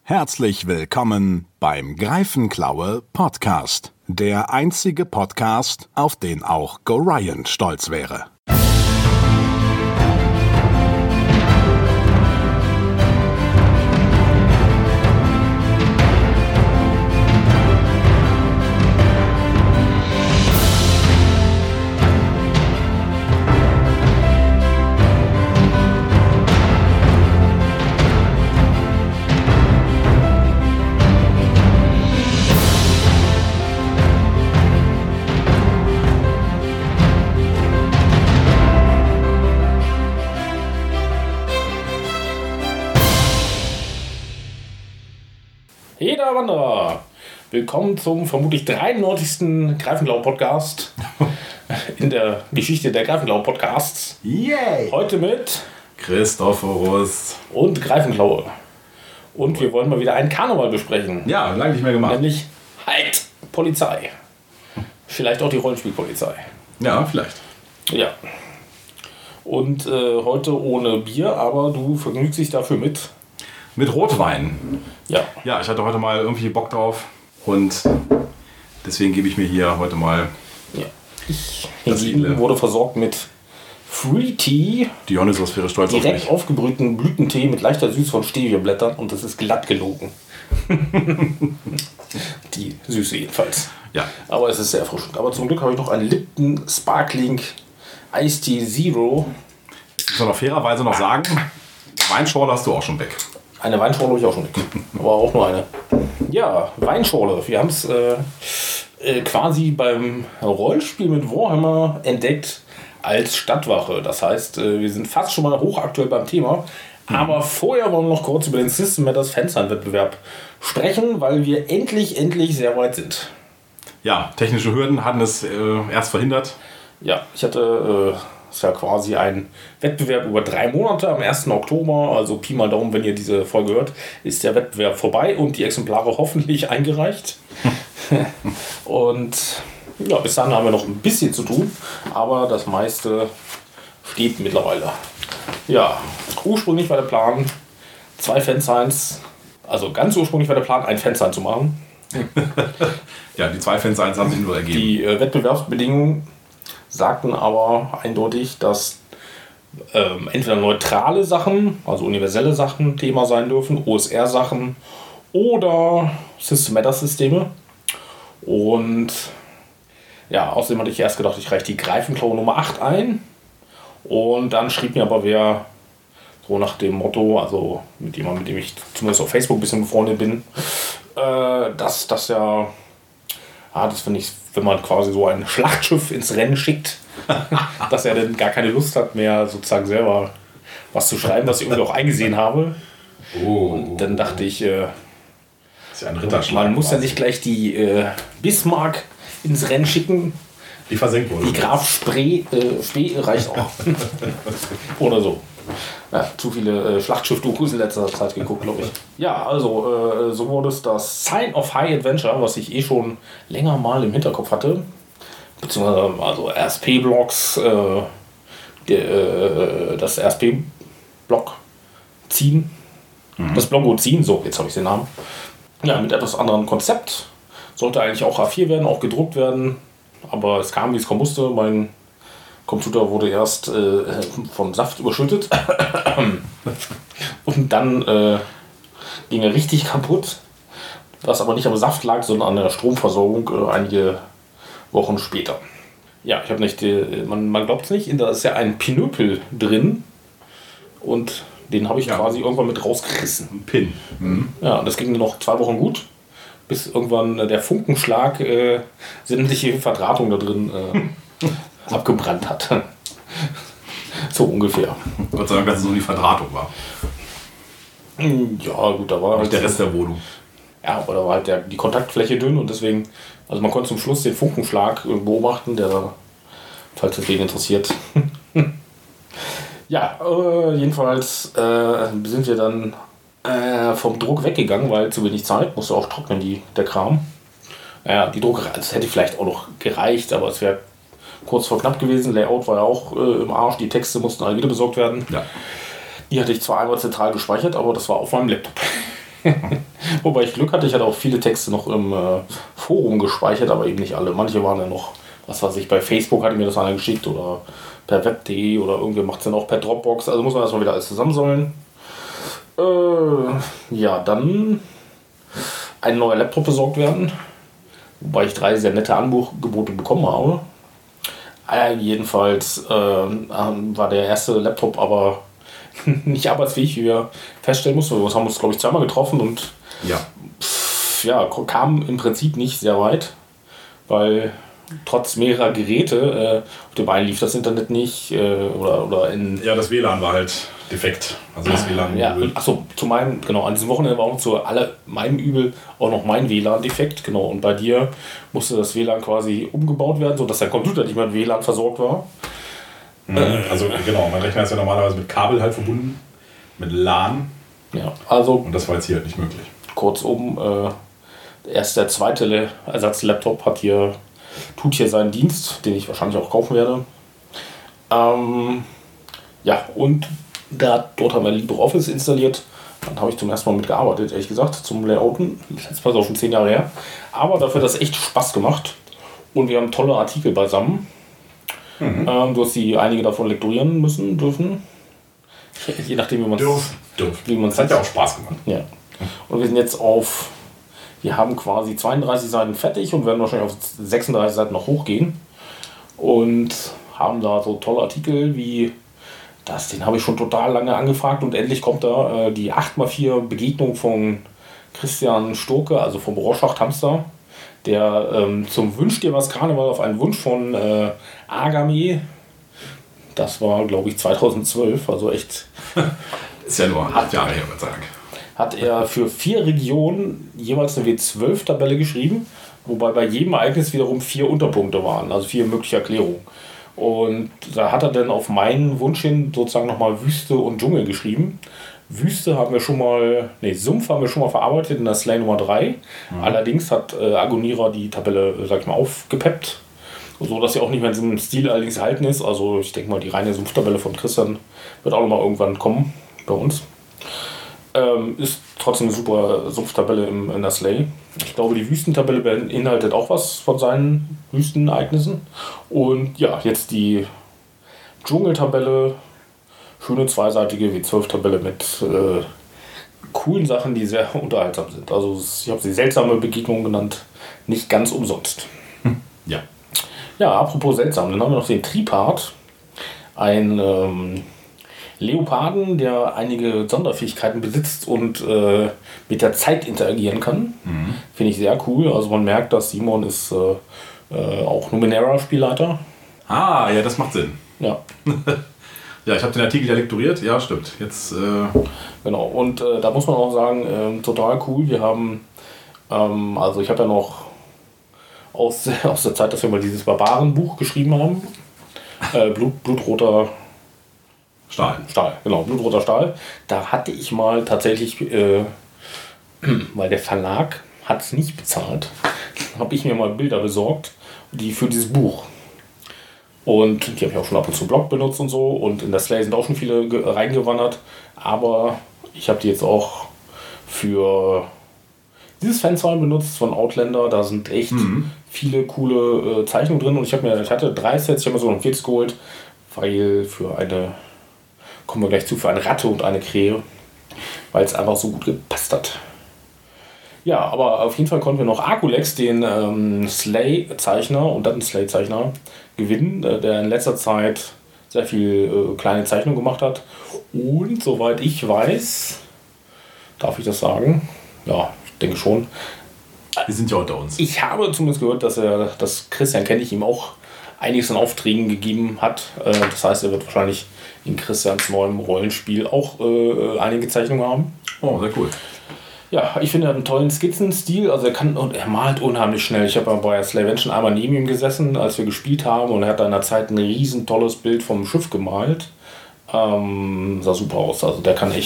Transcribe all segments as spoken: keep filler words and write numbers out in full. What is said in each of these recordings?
Herzlich willkommen beim Greifenklaue Podcast. Der einzige Podcast, auf den auch Gorion stolz wäre. Jeder Wanderer, willkommen zum vermutlich dreiundneunzigsten Greifenklaue-Podcast in der Geschichte der Greifenklaue-Podcasts. Yay! Heute mit Christophorus und Greifenklaue. Und wir wollen mal wieder einen Karneval besprechen. Ja, lange nicht mehr gemacht. Nämlich Halt, Polizei. Vielleicht auch die Rollenspielpolizei. Ja, vielleicht. Ja. Und äh, heute ohne Bier, aber du vergnügst dich dafür mit... Mit Rotwein. Ja. Ja, ich hatte heute mal irgendwie Bock drauf und deswegen gebe ich mir hier heute mal... Ja. Ich Das hingegen Edle. wurde versorgt mit Free Tea. Dionysos wäre stolz auf Direkt mich. aufgebrühten Blütentee mit leichter Süße von Steviablättern und das ist glatt gelogen. Die Süße jedenfalls. Ja. Aber es ist sehr erfrischend. Aber zum Glück habe ich noch einen Lipton Sparkling Iced Tea Zero. Ich muss noch fairerweise noch sagen, Weinschorle hast du auch schon weg. Eine Weinschorle habe ich auch schon weg. Aber auch nur eine. Ja, Weinschorle. Wir haben es äh, äh, quasi beim Rollenspiel mit Warhammer entdeckt als Stadtwache. Das heißt, äh, wir sind fast schon mal hochaktuell beim Thema. Aber vorher wollen wir noch kurz über den System Matters Fansign-Wettbewerb sprechen, weil wir endlich, endlich sehr weit sind. Ja, technische Hürden hatten es äh, erst verhindert. Ja, ich hatte, äh, ist ja quasi ein Wettbewerb über drei Monate. Am ersten Oktober, also Pi mal Daumen, wenn ihr diese Folge hört, ist der Wettbewerb vorbei und die Exemplare hoffentlich eingereicht. Und ja, bis dann haben wir noch ein bisschen zu tun, aber das meiste steht mittlerweile. Ja, ursprünglich war der Plan, zwei Fansigns, also ganz ursprünglich war der Plan, ein Fansign zu machen. Ja, die zwei Fans eins haben sich nur ergeben. Die äh, Wettbewerbsbedingungen sagten aber eindeutig, dass ähm, entweder neutrale Sachen, also universelle Sachen Thema sein dürfen, O S R-Sachen oder System Matters-Systeme. Und ja, außerdem hatte ich erst gedacht, ich reiche die Greifenklaue Nummer acht ein. Und dann schrieb mir aber wer so nach dem Motto, also mit jemandem, mit dem ich zumindest auf Facebook ein bisschen befreundet bin, äh, dass das ja, ja, das finde ich, wenn man quasi so ein Schlachtschiff ins Rennen schickt, dass er dann gar keine Lust hat mehr sozusagen selber was zu schreiben, was ich irgendwie auch eingesehen habe. Oh, Und dann dachte ich, äh, das ist ja ein Ritterschlag. man muss ja quasi. nicht gleich die äh, Bismarck ins Rennen schicken. Die versenkt wurde. Die Graf Spree, äh, Spee reicht auch. Oder so. Ja, zu viele äh, Schlachtschiff-Dokus in letzter Zeit geguckt, glaube ich. Ja, also äh, so wurde es das Sign of High Adventure, was ich eh schon länger mal im Hinterkopf hatte. Beziehungsweise also R S P-Blocks, äh, der, äh, das R S P-Block ziehen. Mhm. Das Blongo ziehen, so, jetzt habe ich den Namen. Ja, mit etwas anderem Konzept. Sollte eigentlich auch A vier werden, auch gedruckt werden. Aber es kam, wie es kommen musste. Mein Computer wurde erst äh, vom Saft überschüttet. Und dann äh, ging er richtig kaputt. Was aber nicht am Saft lag, sondern an der Stromversorgung äh, einige Wochen später. Ja, ich habe nicht, äh, man, man glaubt es nicht, da ist ja ein Pinöpel drin. Und den habe ich Ja. quasi irgendwann mit rausgerissen. Ein Pin. Mhm. Ja, und das ging noch zwei Wochen gut, bis irgendwann äh, der Funkenschlag äh, sämtliche Verdrahtung da drin äh, abgebrannt hat. So ungefähr. Gott sei Dank, dass es nur die Verdrahtung war. Ja, gut, da war Nicht halt der Rest der Wohnung. Ja, aber da war halt der, die Kontaktfläche dünn und deswegen, also man konnte zum Schluss den Funkenschlag äh, beobachten, der, falls es wen interessiert. Ja, äh, jedenfalls äh, sind wir dann äh, vom Druck weggegangen, weil zu wenig Zeit, musste auch trocknen, die, der Kram. Ja, die Druckerei, das hätte vielleicht auch noch gereicht, aber es wäre kurz vor knapp gewesen. Layout war ja auch äh, im Arsch, die Texte mussten alle wieder besorgt werden. Ja. Die hatte ich zwar einmal zentral gespeichert, aber das war auf meinem Laptop. Wobei ich Glück hatte, ich hatte auch viele Texte noch im äh, Forum gespeichert, aber eben nicht alle. Manche waren ja noch, was weiß ich, bei Facebook hatte mir das einer geschickt oder per web punkt de oder irgendwer macht es dann auch per Dropbox. Also muss man erstmal wieder alles zusammensammeln. Äh, ja, dann ein neuer Laptop besorgt werden. Wobei ich drei sehr nette Angebote bekommen habe. Äh, jedenfalls äh, war der erste Laptop aber nicht arbeitsfähig, wie wir feststellen mussten. Wir haben uns, glaube ich, zweimal getroffen und ja. Pff, ja, kam im Prinzip nicht sehr weit, weil trotz mehrerer Geräte, äh, auf dem einen lief das Internet nicht äh, oder, oder in... Ja, das W L A N war halt defekt. Also das W L A N ja, achso, zu meinem, genau, an diesem Wochenende war auch zu alle meinem Übel auch noch mein W L A N defekt, genau, und bei dir musste das W L A N quasi umgebaut werden, sodass der Computer nicht mehr mit W L A N versorgt war. Mhm, also genau, mein Rechner ist ja normalerweise mit Kabel halt verbunden, mit LAN. Ja, also... Und das war jetzt hier halt nicht möglich. Kurzum, äh, erst der zweite Le- Ersatz-Laptop hat hier, tut hier seinen Dienst, den ich wahrscheinlich auch kaufen werde. Ähm, ja, und da, dort haben wir LibreOffice installiert. Dann habe ich zum ersten Mal mitgearbeitet, ehrlich gesagt, zum Layouten. Letztes Mal so schon zehn Jahre her. Aber dafür hat das echt Spaß gemacht. Und wir haben tolle Artikel beisammen. Mhm. Ähm, du hast die einige davon lektorieren müssen, dürfen. Je nachdem, wie man es... Dürfen. Wie das hat ja auch Spaß gemacht. Ja. Und wir sind jetzt auf... Wir haben quasi zweiunddreißig Seiten fertig und werden wahrscheinlich auf sechsunddreißig Seiten noch hochgehen. Und haben da so tolle Artikel wie... Das, den habe ich schon total lange angefragt und endlich kommt da äh, die acht mal vier Begegnung von Christian Stoke, also vom Rorschach-Hamster, der ähm, zum Wünsch dir was Karneval auf einen Wunsch von äh, Agame, das war glaube ich zweitausendzwölf, also echt... Ist ja nur acht Jahre her, würde ich sagen. Hat er für vier Regionen jeweils eine W zwölf Tabelle geschrieben, wobei bei jedem Ereignis wiederum vier Unterpunkte waren, also vier mögliche Erklärungen. Und da hat er dann auf meinen Wunsch hin sozusagen nochmal Wüste und Dschungel geschrieben. Wüste haben wir schon mal, nee, Sumpf haben wir schon mal verarbeitet in der Slay Nummer drei. Mhm. Allerdings hat äh, Agonira die Tabelle, sag ich mal, aufgepeppt. So dass sie auch nicht mehr in diesem Stil allerdings erhalten ist. Also ich denke mal, die reine Sumpftabelle von Christian wird auch nochmal irgendwann kommen bei uns. Ähm, ist trotzdem eine super Sumpftabelle im, in der Slay. Ich glaube, die Wüstentabelle beinhaltet auch was von seinen Wüstenereignissen. Und ja, jetzt die Dschungeltabelle. Schöne zweiseitige W zwölf Tabelle mit äh, coolen Sachen, die sehr unterhaltsam sind. Also ich habe sie seltsame Begegnungen genannt. Nicht ganz umsonst. Hm. Ja. Ja, apropos seltsam, dann haben wir noch den Tripart. Ein ähm, Leoparden, der einige Sonderfähigkeiten besitzt und äh, mit der Zeit interagieren kann. Mhm. Finde ich sehr cool. Also man merkt, dass Simon ist äh, äh, auch Numenera-Spielleiter. Ah, ja, das macht Sinn. Ja. Ja, ich habe den Artikel ja lektoriert. Ja, stimmt. Jetzt, äh genau, und äh, da muss man auch sagen, äh, total cool. Wir haben, ähm, also ich habe ja noch aus, aus der Zeit, dass wir mal dieses Barbarenbuch geschrieben haben. Äh, Blut, Blutroter Stahl. Stahl, genau, Blutroter Stahl. Da hatte ich mal tatsächlich, äh, weil der Verlag hat es nicht bezahlt, habe ich mir mal Bilder besorgt, die für dieses Buch. Und die habe ich auch schon ab und zu im Blog benutzt und so. Und in der Slay sind auch schon viele ge- reingewandert. Aber ich habe die jetzt auch für dieses Fansign benutzt von Outlander. Da sind echt mhm. viele coole äh, Zeichnungen drin. Und ich, hab mir, ich hatte drei Sets, ich habe mir so ein viertes geholt, weil für eine, kommen wir gleich zu, für eine Ratte und eine Krähe. Weil es einfach so gut gepasst hat. Ja, aber auf jeden Fall konnten wir noch Arculex, den ähm, Slay-Zeichner und dann Slay-Zeichner, gewinnen, äh, der in letzter Zeit sehr viel äh, kleine Zeichnungen gemacht hat. Und soweit ich weiß, darf ich das sagen? Ja, ich denke schon. Wir sind ja unter uns. Ich habe zumindest gehört, dass er, dass Christian kenne ich ihm auch einiges an Aufträgen gegeben hat. Äh, das heißt, er wird wahrscheinlich in Christians neuem Rollenspiel auch äh, einige Zeichnungen haben. Oh, sehr cool. Ja, ich finde, er hat einen tollen Skizzenstil. Also er kann und er malt unheimlich schnell. Ich habe ja bei Slavention einmal neben ihm gesessen, als wir gespielt haben, und er hat da in der Zeit ein riesen tolles Bild vom Schiff gemalt. Ähm, sah super aus. Also der kann echt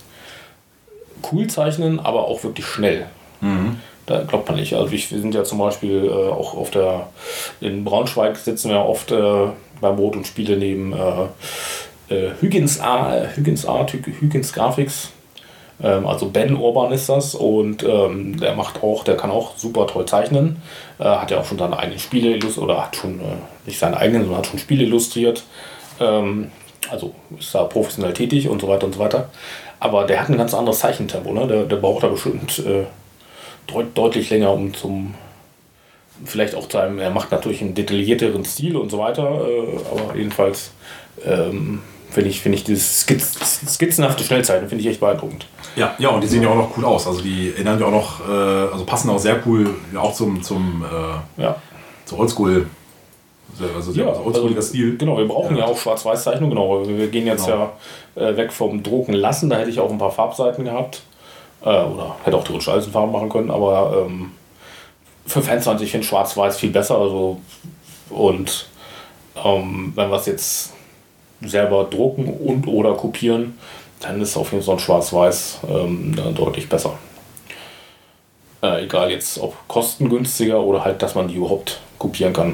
cool zeichnen, aber auch wirklich schnell. Mhm. Da glaubt man nicht. Also wir sind ja zum Beispiel äh, auch auf der in Braunschweig sitzen wir oft äh, beim Brot und Spiele neben äh, äh, Huygens Art, Huygens Art, Huygens Graphics. Ähm, also Ben Urban ist das und ähm, der macht auch, der kann auch super toll zeichnen. Äh, hat ja auch schon seine eigenen Spiele illustriert, oder hat schon, äh, nicht seine eigenen, sondern hat schon Spiele illustriert. Ähm, also ist da professionell tätig und so weiter und so weiter. Aber der hat ein ganz anderes Zeichentempo, ne? Der, der braucht da bestimmt äh, deut deutlich länger, um zum, vielleicht auch zu einem, er macht natürlich einen detaillierteren Stil und so weiter, äh, aber jedenfalls ähm, finde ich, find ich dieses Skizz, skizzenhafte Schnellzeichnen finde ich echt beeindruckend. Ja, ja, und die sehen ja auch noch cool aus. Also die erinnern ja auch noch, äh, also passen auch sehr cool ja, auch zum, zum äh, ja. zu Oldschool. Also ja, also oldschooliger also, Stil. Genau, wir brauchen ja, ja auch Schwarz-Weiß-Zeichnung. Genau, wir gehen jetzt genau. ja äh, weg vom Drucken lassen. Da hätte ich auch ein paar Farbseiten gehabt. Äh, oder hätte auch theoretisch alles in Farben machen können. Aber ähm, für Fans an sich finde ich Schwarz-Weiß viel besser. Also, und ähm, wenn wir es jetzt selber drucken und oder kopieren, dann ist auf jeden Fall so ein Schwarz-Weiß ähm, deutlich besser. Äh, egal jetzt, ob kostengünstiger oder halt, dass man die überhaupt kopieren kann.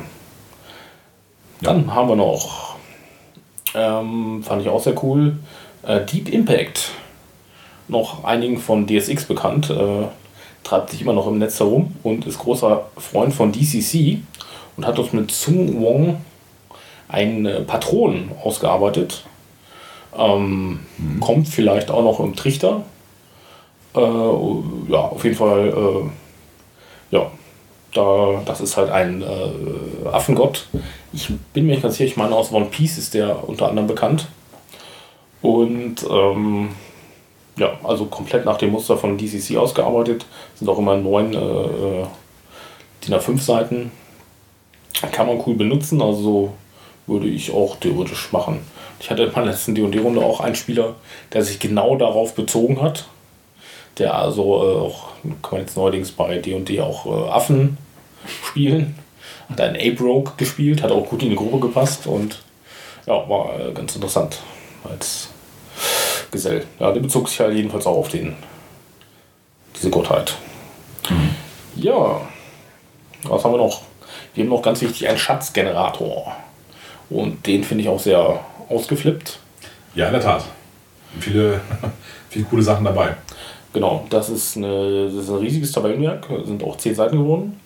Dann haben wir noch, ähm, fand ich auch sehr cool, äh, Deep Impact. Noch einigen von D S X bekannt, äh, treibt sich immer noch im Netz herum und ist großer Freund von D C C und hat uns mit Sung Wong einen äh, Patron ausgearbeitet. Ähm, mhm. Kommt vielleicht auch noch im Trichter. Äh, ja, auf jeden Fall, äh, ja. Da, das ist halt ein äh, Affengott. Ich bin mir nicht ganz sicher, ich meine aus One Piece ist der unter anderem bekannt. Und ähm, ja, also komplett nach dem Muster von D C C ausgearbeitet. Sind auch immer neun äh, D I N A fünf Seiten. Kann man cool benutzen, also würde ich auch theoretisch machen. Ich hatte in meiner letzten D und D-Runde auch einen Spieler, der sich genau darauf bezogen hat. Der also äh, auch, kann man jetzt neuerdings bei D und D auch äh, Affen spielen. Hat einen Ape-Rogue gespielt, hat auch gut in die Gruppe gepasst und ja, war äh, ganz interessant als Gesell. Ja, der bezog sich halt jedenfalls auch auf den, diese Gottheit. Mhm. Ja, was haben wir noch? Wir haben noch ganz wichtig einen Schatzgenerator. Und den finde ich auch sehr ausgeflippt. Ja, in der Tat. Viele, viele coole Sachen dabei. Genau, das ist, eine, das ist ein riesiges Tabellenwerk, sind auch zehn Seiten geworden.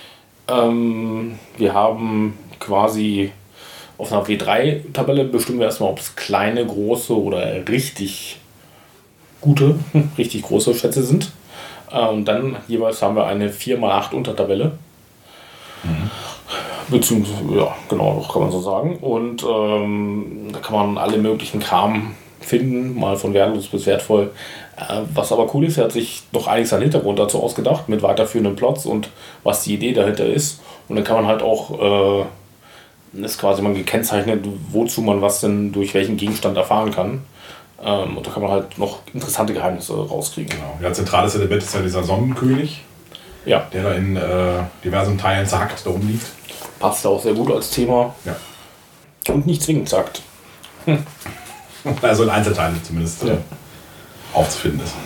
Ähm, wir haben quasi auf einer W drei Tabelle bestimmen wir erstmal, ob es kleine, große oder richtig gute, richtig große Schätze sind. Äh, und dann jeweils haben wir eine vier mal acht Untertabelle. Mhm. Beziehungsweise, ja, genau, kann man so sagen. Und ähm, da kann man alle möglichen Kram finden, mal von wertlos bis wertvoll. Äh, was aber cool ist, er hat sich doch einiges an Hintergrund dazu ausgedacht, mit weiterführenden Plots und was die Idee dahinter ist. Und dann kann man halt auch, äh, ist quasi mal gekennzeichnet, wozu man was denn durch welchen Gegenstand erfahren kann. Ähm, und da kann man halt noch interessante Geheimnisse rauskriegen. Genau. Ja, zentrales Element ist ja dieser Sonnenkönig, ja. der da in äh, diversen Teilen zerhackt da rumliegt. Passt auch sehr gut als Thema. Ja. Und nicht zwingend sagt. Hm. Also in Einzelteilen zumindest ja. aufzufinden ist.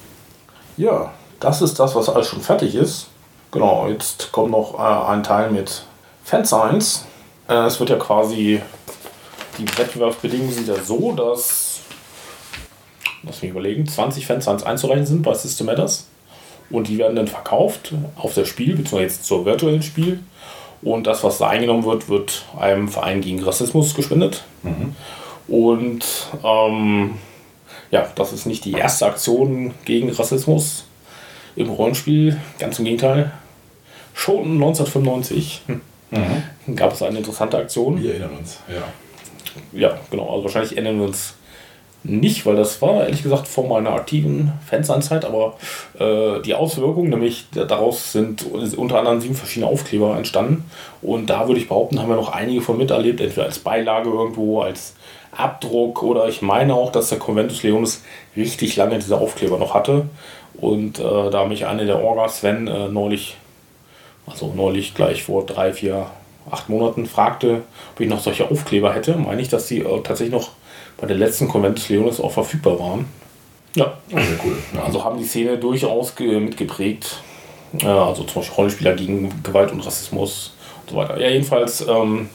Ja, das ist das, was alles schon fertig ist. Genau, jetzt kommt noch äh, ein Teil mit Fansigns. Äh, es wird ja quasi, die Wettbewerbsbedingungen sind ja so, dass, lass mich überlegen, zwanzig Fansigns einzureichen sind bei System Matters. Und die werden dann verkauft auf das Spiel, beziehungsweise jetzt zur virtuellen Spiel. Und das, was da eingenommen wird, wird einem Verein gegen Rassismus gespendet. Mhm. Und ähm, ja, das ist nicht die erste Aktion gegen Rassismus im Rollenspiel. Ganz im Gegenteil. Schon neunzehnhundertfünfundneunzig mhm. gab es eine interessante Aktion. Wir erinnern uns, ja. Ja, genau. Also wahrscheinlich erinnern wir uns nicht, weil das war ehrlich gesagt vor meiner aktiven Fansign-Zeit, aber äh, die Auswirkungen, nämlich daraus sind unter anderem sieben verschiedene Aufkleber entstanden und da würde ich behaupten, haben wir noch einige von miterlebt, entweder als Beilage irgendwo, als Abdruck oder ich meine auch, dass der Conventus Leonis richtig lange diese Aufkleber noch hatte und äh, da mich eine der Orgas, Sven, äh, neulich, also neulich gleich vor drei, vier, acht Monaten fragte, ob ich noch solche Aufkleber hätte, meine ich, dass die äh, tatsächlich noch bei der letzten Conventus Leonis auch verfügbar waren. Ja, sehr cool. Ja. Also haben die Szene durchaus ge- mitgeprägt. Äh, also zum Beispiel Rollenspieler gegen Gewalt und Rassismus und so weiter. Ja, jedenfalls ähm,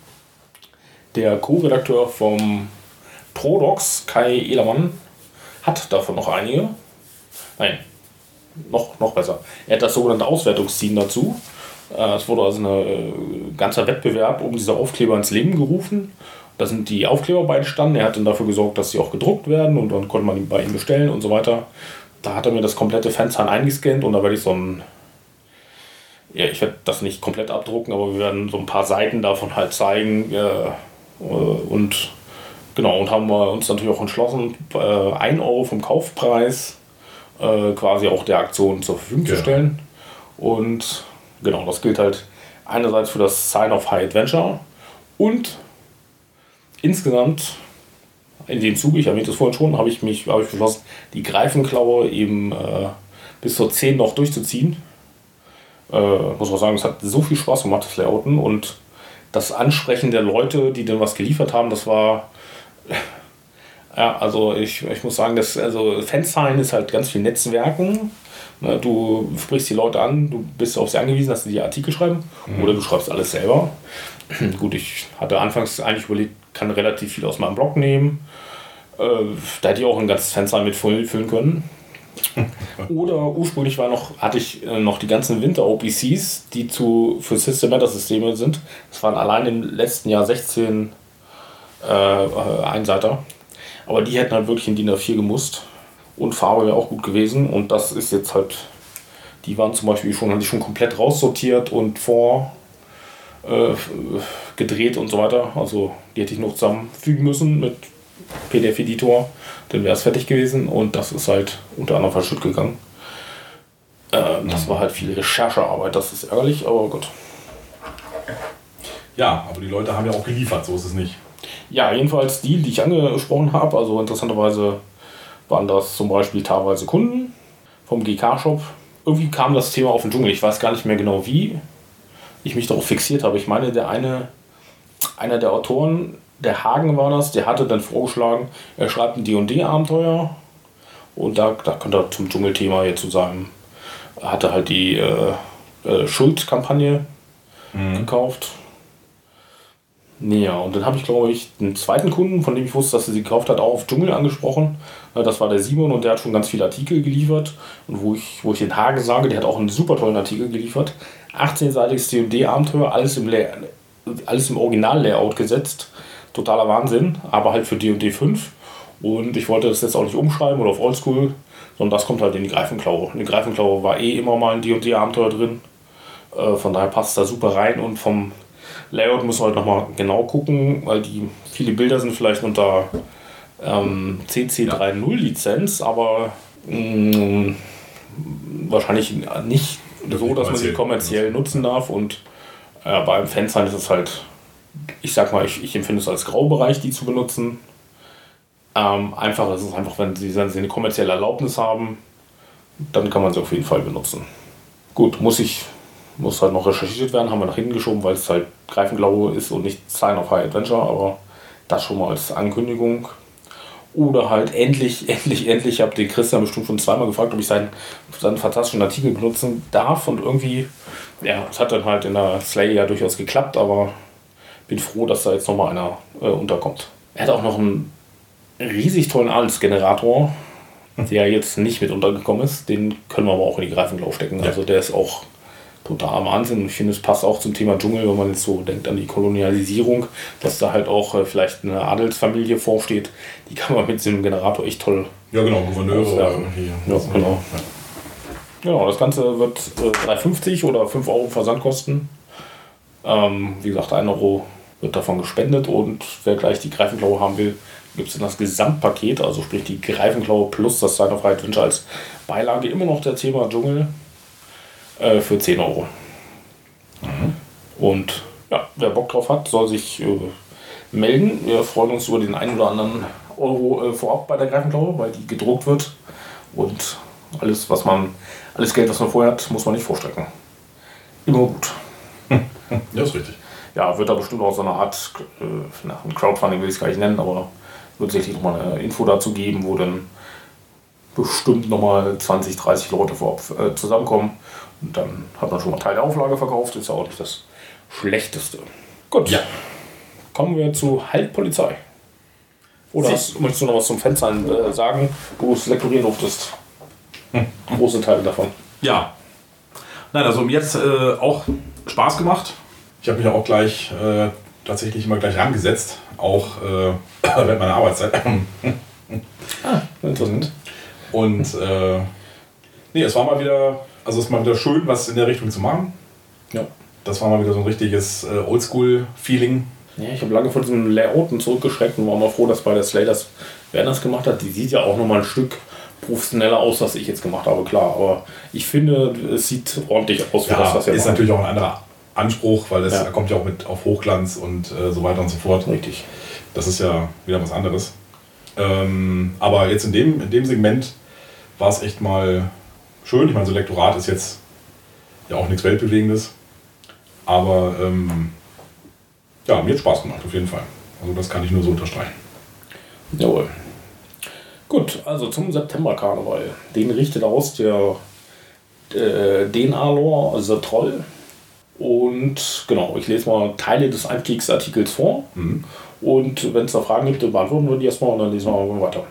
der Co-Redakteur vom Prodox, Kai Ehlermann, hat davon noch einige. Nein, noch, noch besser. Er hat das sogenannte Auswertungsteam dazu. Es wurde also ein ganzer Wettbewerb um diese Aufkleber ins Leben gerufen. Da sind die Aufkleber beigestanden. Er hat dann dafür gesorgt, dass sie auch gedruckt werden und dann konnte man ihn bei ihm bestellen und so weiter. Da hat er mir das komplette Fansign eingescannt und da werde ich so ein, ja, ich werde das nicht komplett abdrucken, aber wir werden so ein paar Seiten davon halt zeigen. Äh, und genau, und haben wir uns natürlich auch entschlossen, äh, ein Euro vom Kaufpreis äh, quasi auch der Aktion zur Verfügung ja. zu stellen. Und genau, das gilt halt einerseits für das Sign of High Adventure und insgesamt in dem Zuge, ich erwähnte es vorhin schon, habe ich mich hab ich beschlossen, die Greifenklaue eben äh, bis zur zehn noch durchzuziehen. Äh, muss man sagen, es hat so viel Spaß gemacht, das Layouten, und das Ansprechen der Leute, die dann was geliefert haben, das war, ja, also ich, ich muss sagen, das, also Fansign ist halt ganz viel Netzwerken. Ne, du sprichst die Leute an, du bist auf sie angewiesen, dass sie die Artikel schreiben, mhm. oder du schreibst alles selber. Gut, ich hatte anfangs eigentlich überlegt, kann relativ viel aus meinem Blog nehmen. Äh, da hätte ich auch ein ganzes Fansign mit füllen können. Oder ursprünglich war noch, hatte ich noch die ganzen Winter-O P Cs, die zu, für System-Matter-Systeme sind. Das waren allein im letzten Jahr sechzehn äh, Einseiter. Aber die hätten halt wirklich in D I N A vier gemusst. Und Farbe wäre auch gut gewesen. Und das ist jetzt halt, die waren zum Beispiel schon, hatte ich schon komplett raussortiert und vor äh, gedreht und so weiter. Also die hätte ich noch zusammenfügen müssen mit P D F-Editor. Dann wäre es fertig gewesen. Und das ist halt unter anderem verschütt gegangen. Äh, das war halt viel Recherchearbeit. Das ist ärgerlich, aber gut. Ja, aber die Leute haben ja auch geliefert, so ist es nicht. Ja, jedenfalls die, die ich angesprochen habe. Also interessanterweise waren das zum Beispiel teilweise Kunden vom G K-Shop. Irgendwie kam das Thema auf den Dschungel. Ich weiß gar nicht mehr genau, wie ich mich darauf fixiert habe. Ich meine, der eine, einer der Autoren, der Hagen war das, der hatte dann vorgeschlagen, er schreibt ein D und D-Abenteuer. Und da, da könnte er zum Dschungelthema jetzt zu sagen, er hatte halt die äh, äh, Schuld-Kampagne mhm. gekauft. Ja, und dann habe ich, glaube ich, einen zweiten Kunden, von dem ich wusste, dass er sie gekauft hat, auch auf Dschungel angesprochen. Das war der Simon und der hat schon ganz viele Artikel geliefert. Und wo ich, wo ich den Hagen sage, der hat auch einen super tollen Artikel geliefert. achtzehnseitiges D und D-Abenteuer, alles im, alles im Original-Layout gesetzt. Totaler Wahnsinn, aber halt für D und D fünf. Und ich wollte das jetzt auch nicht umschreiben oder auf Oldschool, sondern das kommt halt in die Greifenklaue. In die Greifenklaue war eh immer mal ein D und D-Abenteuer drin. Von daher passt da super rein und vom Layout muss man halt nochmal genau gucken, weil die viele Bilder sind vielleicht unter ähm, C C drei Punkt null Lizenz, aber mh, wahrscheinlich nicht so, dass man sie kommerziell nutzen darf. Und äh, beim Fansign ist es halt, ich sag mal, ich, ich empfinde es als Graubereich, die zu benutzen. Ähm, einfach ist es einfach, wenn sie, wenn sie eine kommerzielle Erlaubnis haben, dann kann man sie auf jeden Fall benutzen. Gut, muss ich Muss halt noch recherchiert werden, haben wir nach hinten geschoben, weil es halt Greifenklaue ist und nicht Sign of High Adventure, aber das schon mal als Ankündigung. Oder halt endlich, endlich, endlich, ich habe den Christian bestimmt schon zweimal gefragt, ob ich seinen, seinen fantastischen Artikel benutzen darf, und irgendwie, ja, es hat dann halt in der Slay ja durchaus geklappt, aber bin froh, dass da jetzt nochmal einer äh, unterkommt. Er hat auch noch einen riesig tollen Adelsgenerator, der jetzt nicht mit untergekommen ist, den können wir aber auch in die Greifenklaue stecken, ja. Also der ist auch total Wahnsinn. Ich finde, es passt auch zum Thema Dschungel, wenn man jetzt so denkt an die Kolonialisierung, dass da halt auch äh, vielleicht eine Adelsfamilie vorsteht. Die kann man mit so einem Generator echt toll. Ja, genau, Gouverneure. Ja, genau. Ja. Genau, das Ganze wird äh, drei fünfzig oder fünf Euro Versand kosten. Ähm, wie gesagt, ein Euro wird davon gespendet, und wer gleich die Greifenklaue haben will, gibt es in das Gesamtpaket, also sprich die Greifenklaue plus das Sign of High Adventure als Beilage, immer noch der Thema Dschungel. Für zehn Euro. Mhm. Und ja, wer Bock drauf hat, soll sich äh, melden. Wir freuen uns über den einen oder anderen Euro äh, vorab bei der Greifenklaue, weil die gedruckt wird. Und alles, was man, alles Geld, was man vorher hat, muss man nicht vorstrecken. Immer gut. Ja, ist richtig. Ja, wird da bestimmt auch so eine Art, äh, nach einem Crowdfunding will ich es gar nicht nennen, aber wird sicherlich nochmal eine Info dazu geben, wo dann bestimmt nochmal zwanzig, dreißig Leute vorab äh, zusammenkommen. Und dann hat man schon mal Teil der Auflage verkauft, ist ja auch nicht das Schlechteste. Gut, ja. Kommen wir zu Halt Polizei. Oder hast, möchtest du noch was zum Fansign äh, sagen, wo du es lektorieren durftest? Hm. Große Teile davon. Ja. Nein, also mir jetzt äh, auch Spaß gemacht. Ich habe mich auch gleich äh, tatsächlich immer gleich rangesetzt, auch äh, während meiner Arbeitszeit. Ah, interessant. Und äh, nee, es war mal wieder, also es ist mal wieder schön, was in der Richtung zu machen. Ja. Das war mal wieder so ein richtiges äh, Oldschool-Feeling. Ja, ich habe lange von diesem Layouten zurückgeschreckt und war mal froh, dass bei der Slaters wer das gemacht hat. Die sieht ja auch nochmal ein Stück professioneller aus, was ich jetzt gemacht habe, klar. Aber ich finde, es sieht ordentlich aus für Ja, das, was wir ist machen. natürlich auch ein anderer Anspruch, weil das Ja. kommt ja auch mit auf Hochglanz und äh, so weiter und so fort. Richtig. Das ist ja wieder was anderes. Ähm, aber jetzt in dem, in dem Segment war es echt mal schön. Ich meine, so Lektorat ist jetzt ja auch nichts Weltbewegendes. Aber ähm, ja, mir hat Spaß gemacht, auf jeden Fall. Also das kann ich nur so unterstreichen. Jawohl. Gut, also zum September-Karneval. Den richtet aus der äh, D N A-Lore, The Troll. Und genau, ich lese mal Teile des Einstiegsartikels vor. Mhm. Und wenn es da Fragen gibt, dann beantworten wir die erstmal und dann lesen wir mal weiter.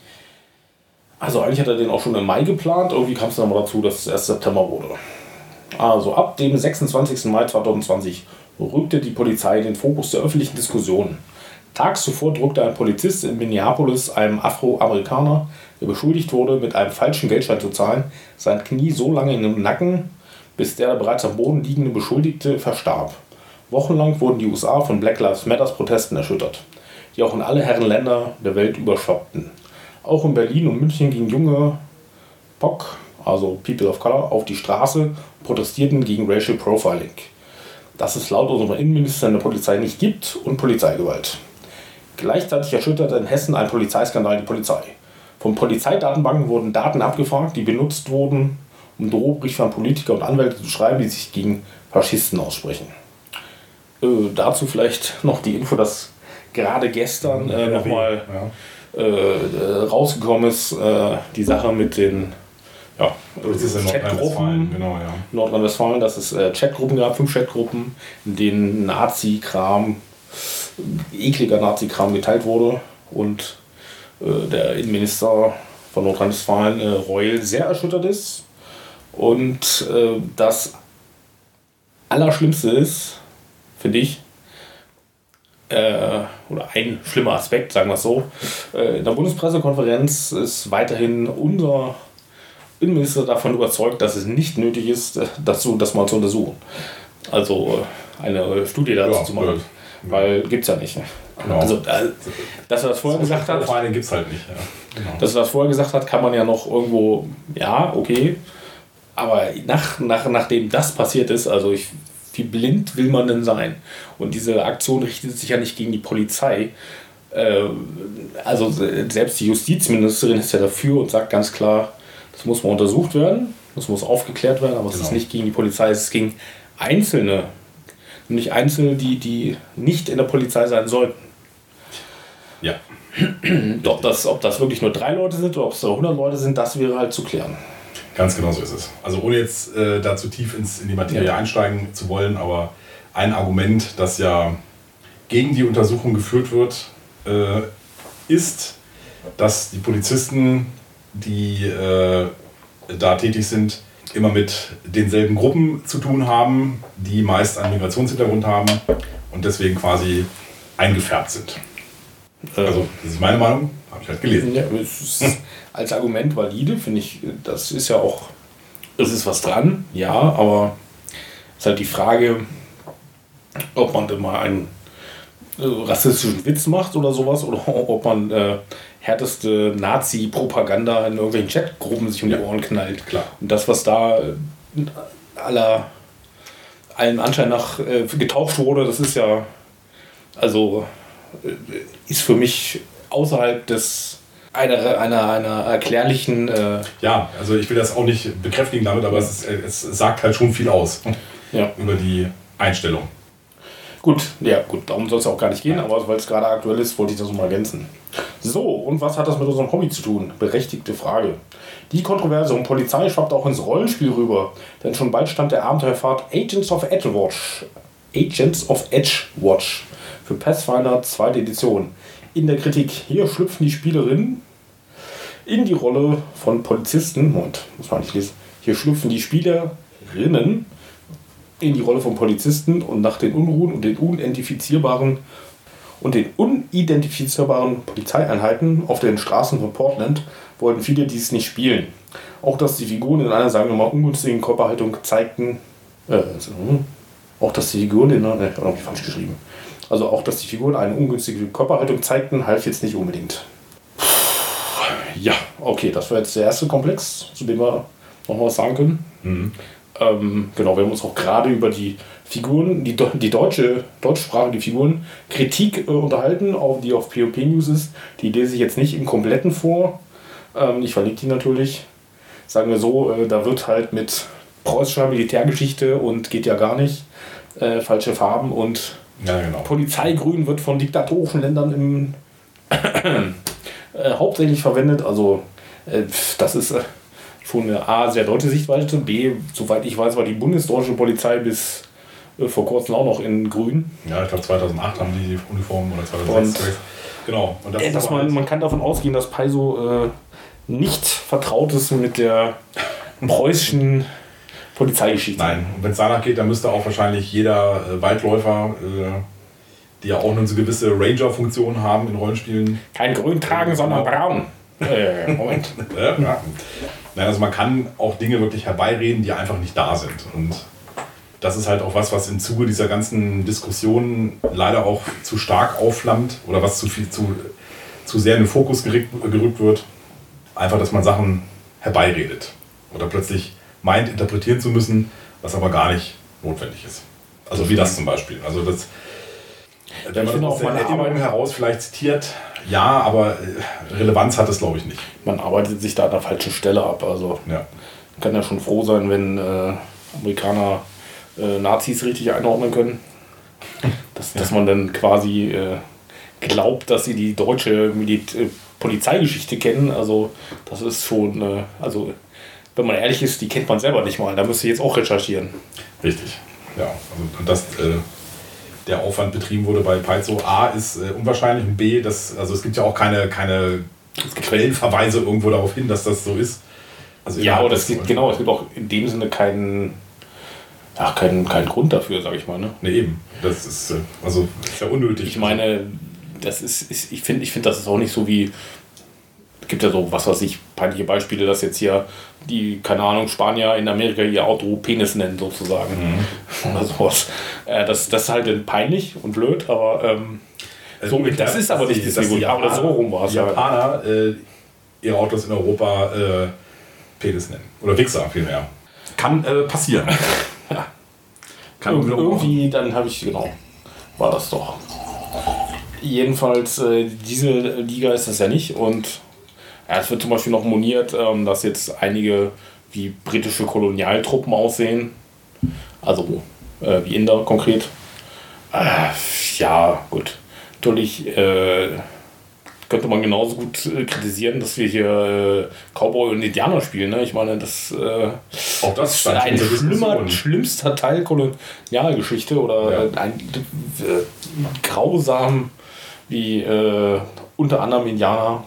Also eigentlich hat er den auch schon im Mai geplant. Irgendwie kam es dann mal dazu, dass es erst September wurde. Also ab dem sechsundzwanzigsten Mai zweitausendzwanzig rückte die Polizei in den Fokus der öffentlichen Diskussion. Tags zuvor drückte ein Polizist in Minneapolis einem Afroamerikaner, der beschuldigt wurde, mit einem falschen Geldschein zu zahlen, sein Knie so lange in den Nacken, bis der bereits am Boden liegende Beschuldigte verstarb. Wochenlang wurden die U S A von Black Lives Matters Protesten erschüttert, die auch in alle Herrenländer der Welt überschwappten. Auch in Berlin und München gingen junge P O C, also People of Color, auf die Straße und protestierten gegen Racial Profiling, das es laut unserem Innenminister in der Polizei nicht gibt, und Polizeigewalt. Gleichzeitig erschütterte in Hessen ein Polizeiskandal die Polizei. Von Polizeidatenbanken wurden Daten abgefragt, die benutzt wurden, um Drohbriefe an Politiker und Anwälte zu schreiben, die sich gegen Faschisten aussprechen. Äh, dazu vielleicht noch die Info, dass gerade gestern äh, nochmal Ja. äh, rausgekommen ist, äh, die Sache mit den ja, Das ist in Nordrhein-Westfalen, genau, ja. Nordrhein-Westfalen, dass es äh, Chatgruppen gab, fünf Chatgruppen, in denen Nazi-Kram, ekliger Nazi-Kram geteilt wurde und äh, der Innenminister von Nordrhein-Westfalen, äh, Reul, sehr erschüttert ist. Und äh, das Allerschlimmste ist, finde ich, äh, oder ein schlimmer Aspekt, sagen wir es so, äh, in der Bundespressekonferenz ist weiterhin unser Innenminister davon überzeugt, dass es nicht nötig ist, dazu, das mal zu untersuchen. Also eine Studie dazu Ja, zu machen. ja. Weil gibt es ja nicht. Genau. Also, äh, dass er das vorher gesagt hat, Profiling gibt es halt nicht. Ja. Genau. dass er das vorher gesagt hat, kann man ja noch irgendwo, ja, okay. Aber nach, nach, nachdem das passiert ist, also ich, wie blind will man denn sein? Und diese Aktion richtet sich ja nicht gegen die Polizei. Äh, also selbst die Justizministerin ist ja dafür und sagt ganz klar, das muss mal untersucht werden, das muss aufgeklärt werden, aber es Genau. ist nicht gegen die Polizei, es ist gegen Einzelne. Nämlich Einzelne, die, die nicht in der Polizei sein sollten. Ja. Ob das, ob das wirklich nur drei Leute sind oder ob es da hundert Leute sind, das wäre halt zu klären. Ganz genau so ist es. Also ohne jetzt äh, da zu tief ins, in die Materie Ja. einsteigen zu wollen, aber ein Argument, das ja gegen die Untersuchung geführt wird, äh, ist, dass die Polizisten, die äh, da tätig sind, immer mit denselben Gruppen zu tun haben, die meist einen Migrationshintergrund haben und deswegen quasi eingefärbt sind. Also, das ist meine Meinung, habe ich halt gelesen. Ja, es ist als Argument valide, finde ich, das ist ja auch, es ist was dran, ja, aber es ist halt die Frage, ob man denn mal einen äh, rassistischen Witz macht oder sowas, oder ob man äh, härteste Nazi-Propaganda in irgendwelchen Chatgruppen sich um die Ja. Ohren knallt. Klar. Und das, was da äh, aller, allen Anschein nach äh, getaucht wurde, das ist ja, also äh, ist für mich außerhalb des einer, einer, einer erklärlichen äh, Ja, also ich will das auch nicht bekräftigen damit, aber es, ist, es sagt halt schon viel aus ja. über die Einstellung. Gut, ja gut, darum soll es auch gar nicht gehen, aber weil es gerade aktuell ist, wollte ich das mal ergänzen. So, und was hat das mit unserem Hobby zu tun? Berechtigte Frage. Die Kontroverse um Polizei schwappt auch ins Rollenspiel rüber, denn schon bald stand der Abenteuerfahrt Agents of Edge Watch, Agents of Edge Watch für Pathfinder zweite Edition in der Kritik. Hier schlüpfen die Spielerinnen in die Rolle von Polizisten, Moment, muss man nicht lesen, hier schlüpfen die Spielerinnen in die Rolle von Polizisten und nach den Unruhen und den unidentifizierbaren und den unidentifizierbaren Polizeieinheiten auf den Straßen von Portland wollten viele dies nicht spielen. Auch dass die Figuren in einer, sagen wir mal, ungünstigen Körperhaltung zeigten, äh, also, auch dass die Figuren in einer, ne, irgendwie falsch geschrieben. Also auch, dass die Figuren eine ungünstige Körperhaltung zeigten, half jetzt nicht unbedingt. Ja, okay, das war jetzt der erste Komplex, zu dem wir noch was sagen können. Mhm. Ähm, genau, wir haben uns auch gerade über die Figuren, die, die deutsche, deutschsprachige Figuren, Kritik äh, unterhalten, auch die auf P O P News ist. Die lese ich jetzt nicht im Kompletten vor. Ähm, ich verlinke die natürlich. Sagen wir so, äh, da wird halt mit preußischer Militärgeschichte und geht ja gar nicht, äh, falsche Farben und ja, genau. Polizeigrün wird von diktatorischen Ländern im äh, hauptsächlich verwendet. Also äh, das ist äh, schon eine A, sehr deutsche Sichtweise. B, soweit ich weiß, war die bundesdeutsche Polizei bis äh, vor kurzem auch noch in grün. Ja, ich glaube zweitausendacht haben die die Uniformen oder zweitausendsechs. Und, genau. Und das äh, ist dass man, halt man kann davon ausgehen, dass Peiso äh, nicht vertraut ist mit der preußischen Polizeigeschichte. Nein, und wenn es danach geht, dann müsste auch wahrscheinlich jeder äh, Waldläufer, äh, die ja auch eine so gewisse Ranger-Funktion haben in Rollenspielen. Kein Grün tragen, äh, sondern braun. Äh, Moment. ja, ja. Nein, also man kann auch Dinge wirklich herbeireden, die einfach nicht da sind. Und das ist halt auch was, was im Zuge dieser ganzen Diskussionen leider auch zu stark aufflammt oder was zu viel zu, zu sehr in den Fokus gerückt, gerückt wird. Einfach, dass man Sachen herbeiredet oder plötzlich meint, interpretieren zu müssen, was aber gar nicht notwendig ist. Also wie das zum Beispiel. Also das, wenn man aus der Erinnerung heraus vielleicht zitiert, ja, aber Relevanz hat es, glaube ich, nicht. Man arbeitet sich da an der falschen Stelle ab. Also ja. Man kann ja schon froh sein, wenn äh, Amerikaner äh, Nazis richtig einordnen können. Dass, ja. dass man dann quasi äh, glaubt, dass sie die deutsche Milit- äh, Polizeigeschichte kennen. Also das ist schon, äh, also wenn man ehrlich ist, die kennt man selber nicht mal. Da müsst ihr jetzt auch recherchieren. Richtig, ja. Also, und dass äh, der Aufwand betrieben wurde bei Peizo, A, ist äh, unwahrscheinlich und B, das, also es gibt ja auch keine, keine Quellenverweise irgendwo darauf hin, dass das so ist. Also ja, aber es gibt, genau, es gibt auch in dem Sinne keinen, ja, keinen, keinen Grund dafür, sage ich mal. Ne? Ne, eben. Das ist, äh, also, ist ja unnötig. Ich meine, das ist, ist ich finde, ich find, das ist auch nicht so wie. Es gibt ja so, was weiß ich, peinliche Beispiele, dass jetzt hier die, keine Ahnung, Spanier in Amerika ihr Auto Penis nennen, sozusagen. Mhm. Oder sowas. Äh, das, das ist halt peinlich und blöd, aber ähm, so, das, das ist aber nicht das Niveau. Ja, oder so rum war es. Die Japaner äh, ihre Autos in Europa äh, Penis nennen. Oder Wichser vielmehr. Kann äh, passieren. ja. Kann Ir- irgendwie, dann habe ich, genau, war das doch. Jedenfalls, äh, diese Liga ist das ja nicht und ja, es wird zum Beispiel noch moniert, ähm, dass jetzt einige wie britische Kolonialtruppen aussehen. Also äh, wie Inder konkret. Äh, ja, gut. Natürlich äh, könnte man genauso gut äh, kritisieren, dass wir hier äh, Cowboy und Indianer spielen. Ne? Ich meine, das, äh, auch das ist ein schlimmer, schlimmster Teil Kolonialgeschichte oder ja. ein äh, grausam wie äh, unter anderem Indianer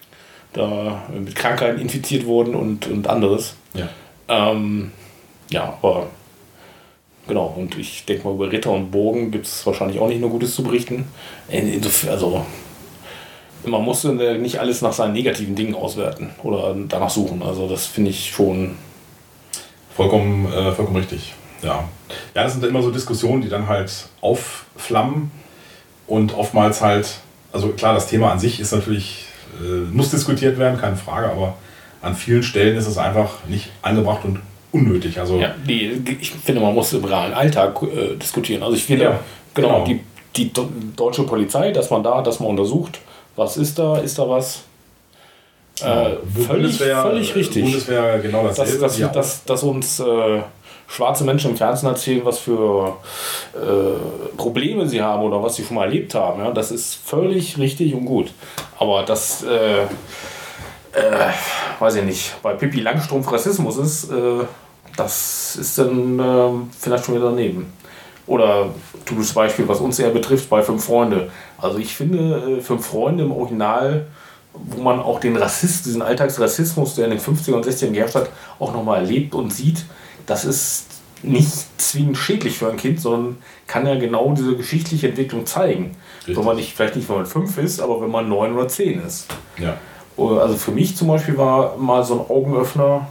da mit Krankheiten infiziert wurden und, und anderes. Ja. Ähm, ja, aber genau, und ich denke mal, über Ritter und Burgen gibt es wahrscheinlich auch nicht nur Gutes zu berichten. Also, man muss nicht alles nach seinen negativen Dingen auswerten oder danach suchen. Also, das finde ich schon. Vollkommen, äh, vollkommen richtig. Ja. Ja, das sind immer so Diskussionen, die dann halt aufflammen und oftmals halt, also klar, das Thema an sich ist natürlich. Muss diskutiert werden, keine Frage, aber an vielen Stellen ist es einfach nicht angebracht und unnötig. Also ja, die, ich finde, man muss im realen Alltag äh, diskutieren. Also ich finde, ja, genau, genau. Die, die deutsche Polizei, dass man da, dass man untersucht, was ist da, ist da was? Äh, ja, völlig, Bundeswehr, völlig richtig. Bundeswehr genau dasselbe. Dass, dass, dass, dass uns äh, schwarze Menschen im Fernsehen erzählen, was für äh, Probleme sie haben oder was sie schon mal erlebt haben. Ja? Das ist völlig richtig und gut. Aber das, äh, äh, weiß ich nicht, bei Pippi Langstrumpf Rassismus ist, äh, das ist dann äh, vielleicht schon wieder daneben. Oder typisches Beispiel, was uns eher betrifft, bei Fünf Freunde. Also ich finde, äh, Fünf Freunde im Original wo man auch den Rassismus, diesen Alltagsrassismus, der in den fünfziger und sechziger geherrscht hat, auch nochmal erlebt und sieht. Das ist nicht zwingend schädlich für ein Kind, sondern kann ja genau diese geschichtliche Entwicklung zeigen. Richtig. Wenn man nicht, vielleicht nicht, wenn man fünf ist, aber wenn man neun oder zehn ist. Ja. Also für mich zum Beispiel war mal so ein Augenöffner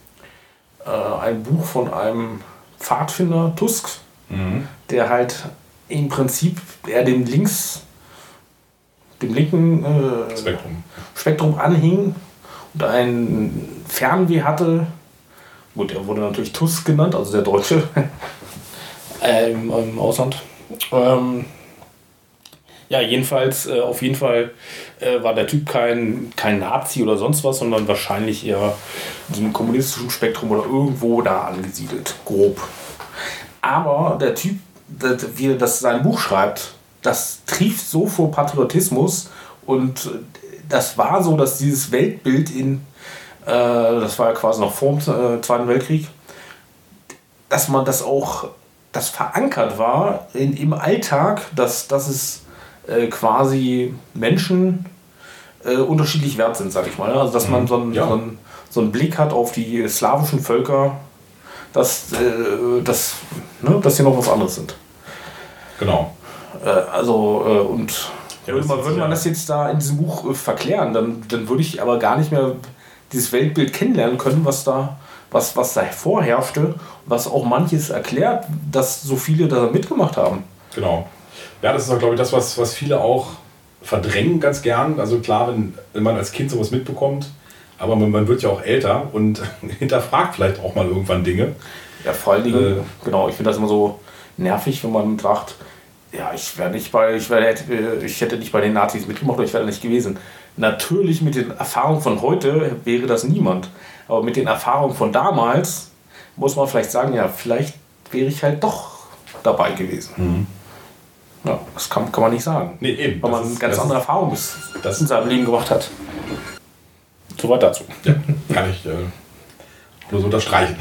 äh, ein Buch von einem Pfadfinder, Tusk, mhm. der halt im Prinzip eher dem links, dem linken äh, Spektrum. Spektrum anhing und ein Fernweh hatte. Gut, er wurde natürlich Tusk genannt, also der Deutsche äh, im, im Ausland. Ähm, ja, jedenfalls, äh, auf jeden Fall äh, war der Typ kein, kein Nazi oder sonst was, sondern wahrscheinlich eher im kommunistischen Spektrum oder irgendwo da angesiedelt, grob. Aber der Typ, das, wie er das sein Buch schreibt, das trieft so vor Patriotismus und das war so, dass dieses Weltbild in, äh, das war ja quasi noch vor dem äh, Zweiten Weltkrieg, dass man das auch, das verankert war in, im Alltag, dass, dass es äh, quasi Menschen äh, unterschiedlich wert sind, sag ich mal. Also dass man so einen, ja. so, einen, so einen Blick hat auf die slawischen Völker, dass, äh, dass, ne, dass hier noch was anderes sind. Genau. Äh, also, äh, und ja, würde, man, würde man das jetzt da in diesem Buch äh, verklären, dann, dann würde ich aber gar nicht mehr dieses Weltbild kennenlernen können, was da, was, was da vorherrschte, was auch manches erklärt, dass so viele da mitgemacht haben. Genau. Ja, das ist auch, glaube ich, das, was, was viele auch verdrängen ganz gern. Also klar, wenn, wenn man als Kind sowas mitbekommt, aber man, man wird ja auch älter und hinterfragt vielleicht auch mal irgendwann Dinge. Ja, vor allen Dingen, äh, genau, ich finde das immer so nervig, wenn man sagt, ja, ich wäre nicht bei, ich, wär, ich hätte nicht bei den Nazis mitgemacht oder ich wäre nicht gewesen. Natürlich mit den Erfahrungen von heute wäre das niemand. Aber mit den Erfahrungen von damals muss man vielleicht sagen, ja, vielleicht wäre ich halt doch dabei gewesen. Mhm. Ja, das kann, kann man nicht sagen. Nee, eben. Weil man ist, ganz andere ist, Erfahrungen das in seinem Leben gemacht hat. Soweit dazu. Ja, kann ich äh, nur so unterstreichen.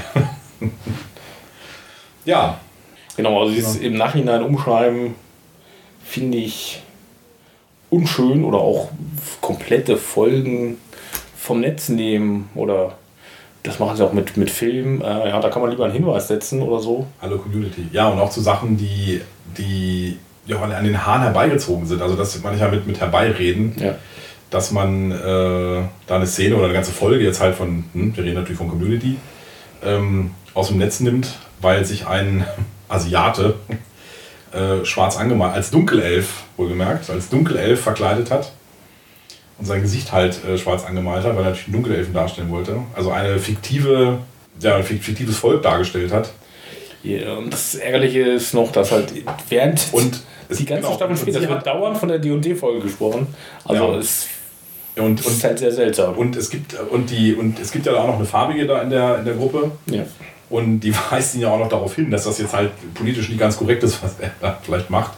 Ja. Genau, also dieses ja. im Nachhinein umschreiben finde ich unschön oder auch komplette Folgen vom Netz nehmen oder das machen sie auch mit, mit Filmen. Äh, ja, da kann man lieber einen Hinweis setzen oder so. Hallo Community. Ja, und auch zu Sachen, die, die ja, an den Haaren herbeigezogen sind. Also das meine ich ja mit, mit herbeireden. Ja. Dass man äh, da eine Szene oder eine ganze Folge jetzt halt von, hm, wir reden natürlich von Community, ähm, aus dem Netz nimmt, weil sich ein Asiate äh, schwarz angemalt, als Dunkelelf wohlgemerkt, als Dunkelelf verkleidet hat und sein Gesicht halt äh, schwarz angemalt hat, weil er natürlich einen Dunkelelfen darstellen wollte. Also eine fiktive, ja, ein fiktives Volk dargestellt hat. Ja, und das Ärgerliche ist noch, dass halt während und die ganze genau, Staffel spielt, das wird dauernd von der D und D-Folge gesprochen. Also ja. es und, ist und, halt sehr seltsam. Und es gibt und die und es gibt ja auch noch eine farbige da in der in der Gruppe. Ja. Und die weist ihn ja auch noch darauf hin, dass das jetzt halt politisch nicht ganz korrekt ist, was er da vielleicht macht.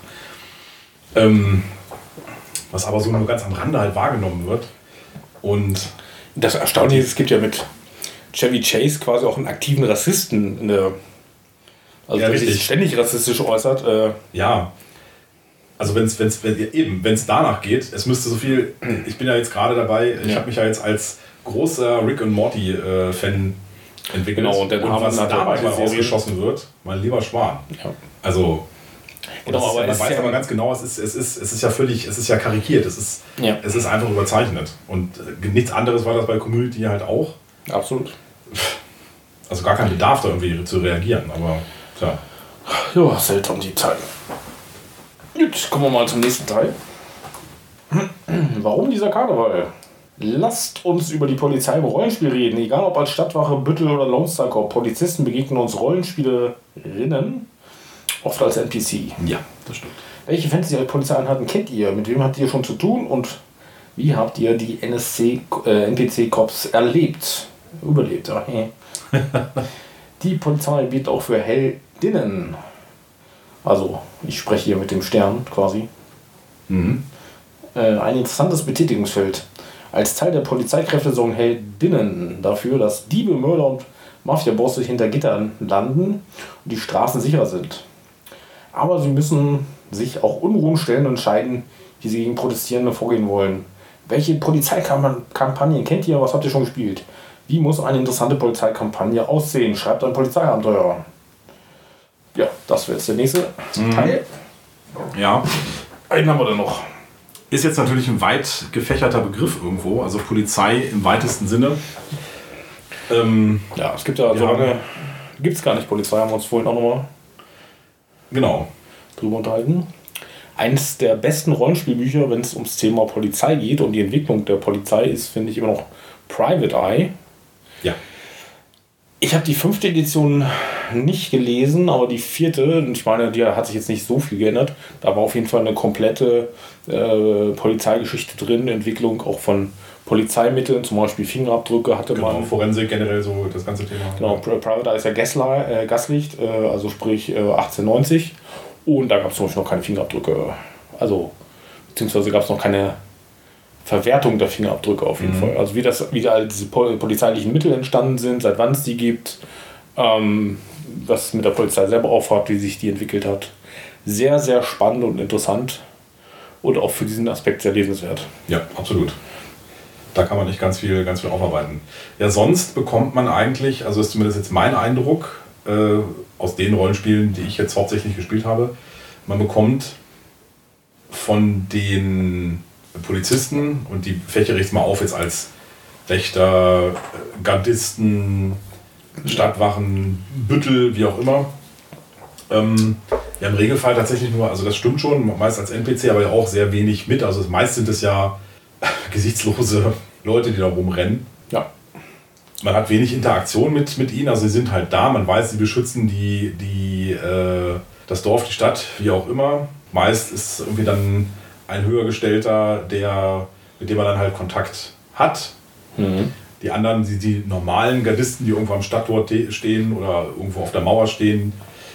Ähm, was aber so nur ganz am Rande halt wahrgenommen wird. Und das Erstaunliche ist, es gibt ja mit Chevy Chase quasi auch einen aktiven Rassisten in der, also ja, der sich ständig rassistisch äußert. Äh, ja. Also wenn's, wenn's, wenn eben, wenn es danach geht, es müsste so viel, ich bin ja jetzt gerade dabei, ich ja. habe mich ja jetzt als großer Rick und Morty äh, Fan entwickelt. Genau, und, dann und was da manchmal rausgeschossen wird, mein lieber Schwan. Ja. Also, genau, das, aber man es weiß ja aber ganz genau, es ist, es, ist, es ist ja völlig, es ist ja karikiert, es ist, ja. es ist einfach überzeichnet. Und äh, nichts anderes war das bei Community halt auch. Absolut. Also gar kein Bedarf da irgendwie zu reagieren, aber tja. Ja, seltsam die Zeiten. Gut, kommen wir mal zum nächsten Teil. Warum dieser Karneval? Lasst uns über die Polizei im Rollenspiel reden. Egal ob als Stadtwache, Büttel oder Lone Star Corps. Polizisten begegnen uns Rollenspielerinnen, oft als N P C. Ja, das stimmt. Welche Fantasy-Polizeieinheiten kennt ihr? Mit wem habt ihr schon zu tun? Und wie habt ihr die N S C, äh, N P C-Corps erlebt? Überlebt, ja. Die Polizei bietet auch für Heldinnen. Also, ich spreche hier mit dem Stern quasi. Mhm. Äh, ein interessantes Betätigungsfeld. Als Teil der Polizeikräfte sorgen Heldinnen dafür, dass Diebe, Mörder und Mafia-Bosse hinter Gittern landen und die Straßen sicher sind. Aber sie müssen sich auch Unruhen stellen und entscheiden, wie sie gegen Protestierende vorgehen wollen. Welche Polizeikampagnen kennt ihr? Was habt ihr schon gespielt? Wie muss eine interessante Polizeikampagne aussehen? Schreibt ein Polizeiabenteuer. Ja, das wäre jetzt der nächste mhm. Teil. Ja. Einen haben wir dann noch. Ist jetzt natürlich ein weit gefächerter Begriff irgendwo, also Polizei im weitesten Sinne. Ähm, ja, es gibt ja so lange, gibt es gar nicht Polizei, haben wir uns vorhin auch nochmal genau. drüber unterhalten. Eines der besten Rollenspielbücher, wenn es ums Thema Polizei geht und die Entwicklung der Polizei ist, finde ich immer noch Private Eye. Ja. Ich habe die fünfte Edition nicht gelesen, aber die vierte, ich meine, die hat sich jetzt nicht so viel geändert. Da war auf jeden Fall eine komplette äh, Polizeigeschichte drin, Entwicklung auch von Polizeimitteln, zum Beispiel Fingerabdrücke hatte genau, man. Forensik generell so das ganze Thema. Genau, Private Eye ist ja Gaslight, äh, Gaslicht, äh, also sprich äh, achtzehnhundertneunzig. Und da gab es zum Beispiel noch keine Fingerabdrücke. Also, beziehungsweise gab es noch keine Verwertung der Fingerabdrücke auf jeden mhm. Fall. Also wie, das, wie all diese polizeilichen Mittel entstanden sind, seit wann es die gibt, ähm, was mit der Polizei selber aufhat, wie sich die entwickelt hat. Sehr, sehr spannend und interessant und auch für diesen Aspekt sehr lesenswert. Ja, absolut. Da kann man nicht ganz viel, ganz viel aufarbeiten. Ja, sonst bekommt man eigentlich, also ist zumindest jetzt mein Eindruck, äh, aus den Rollenspielen, die ich jetzt hauptsächlich gespielt habe, man bekommt von den Polizisten, und die fächere ich jetzt mal auf jetzt als Wächter, Gardisten, Stadtwachen, Büttel, wie auch immer, ähm, ja im Regelfall tatsächlich nur, also das stimmt schon, meist als N P C, aber ja auch sehr wenig mit, also meist sind es ja gesichtslose Leute, die da rumrennen. Ja. Man hat wenig Interaktion mit, mit ihnen, also sie sind halt da, man weiß, sie beschützen die, die, äh, das Dorf, die Stadt, wie auch immer. Meist ist irgendwie dann ein Höhergestellter, der, mit dem man dann halt Kontakt hat. Mhm. Die anderen, die, die normalen Gardisten, die irgendwo am Stadttor stehen oder irgendwo auf der Mauer stehen,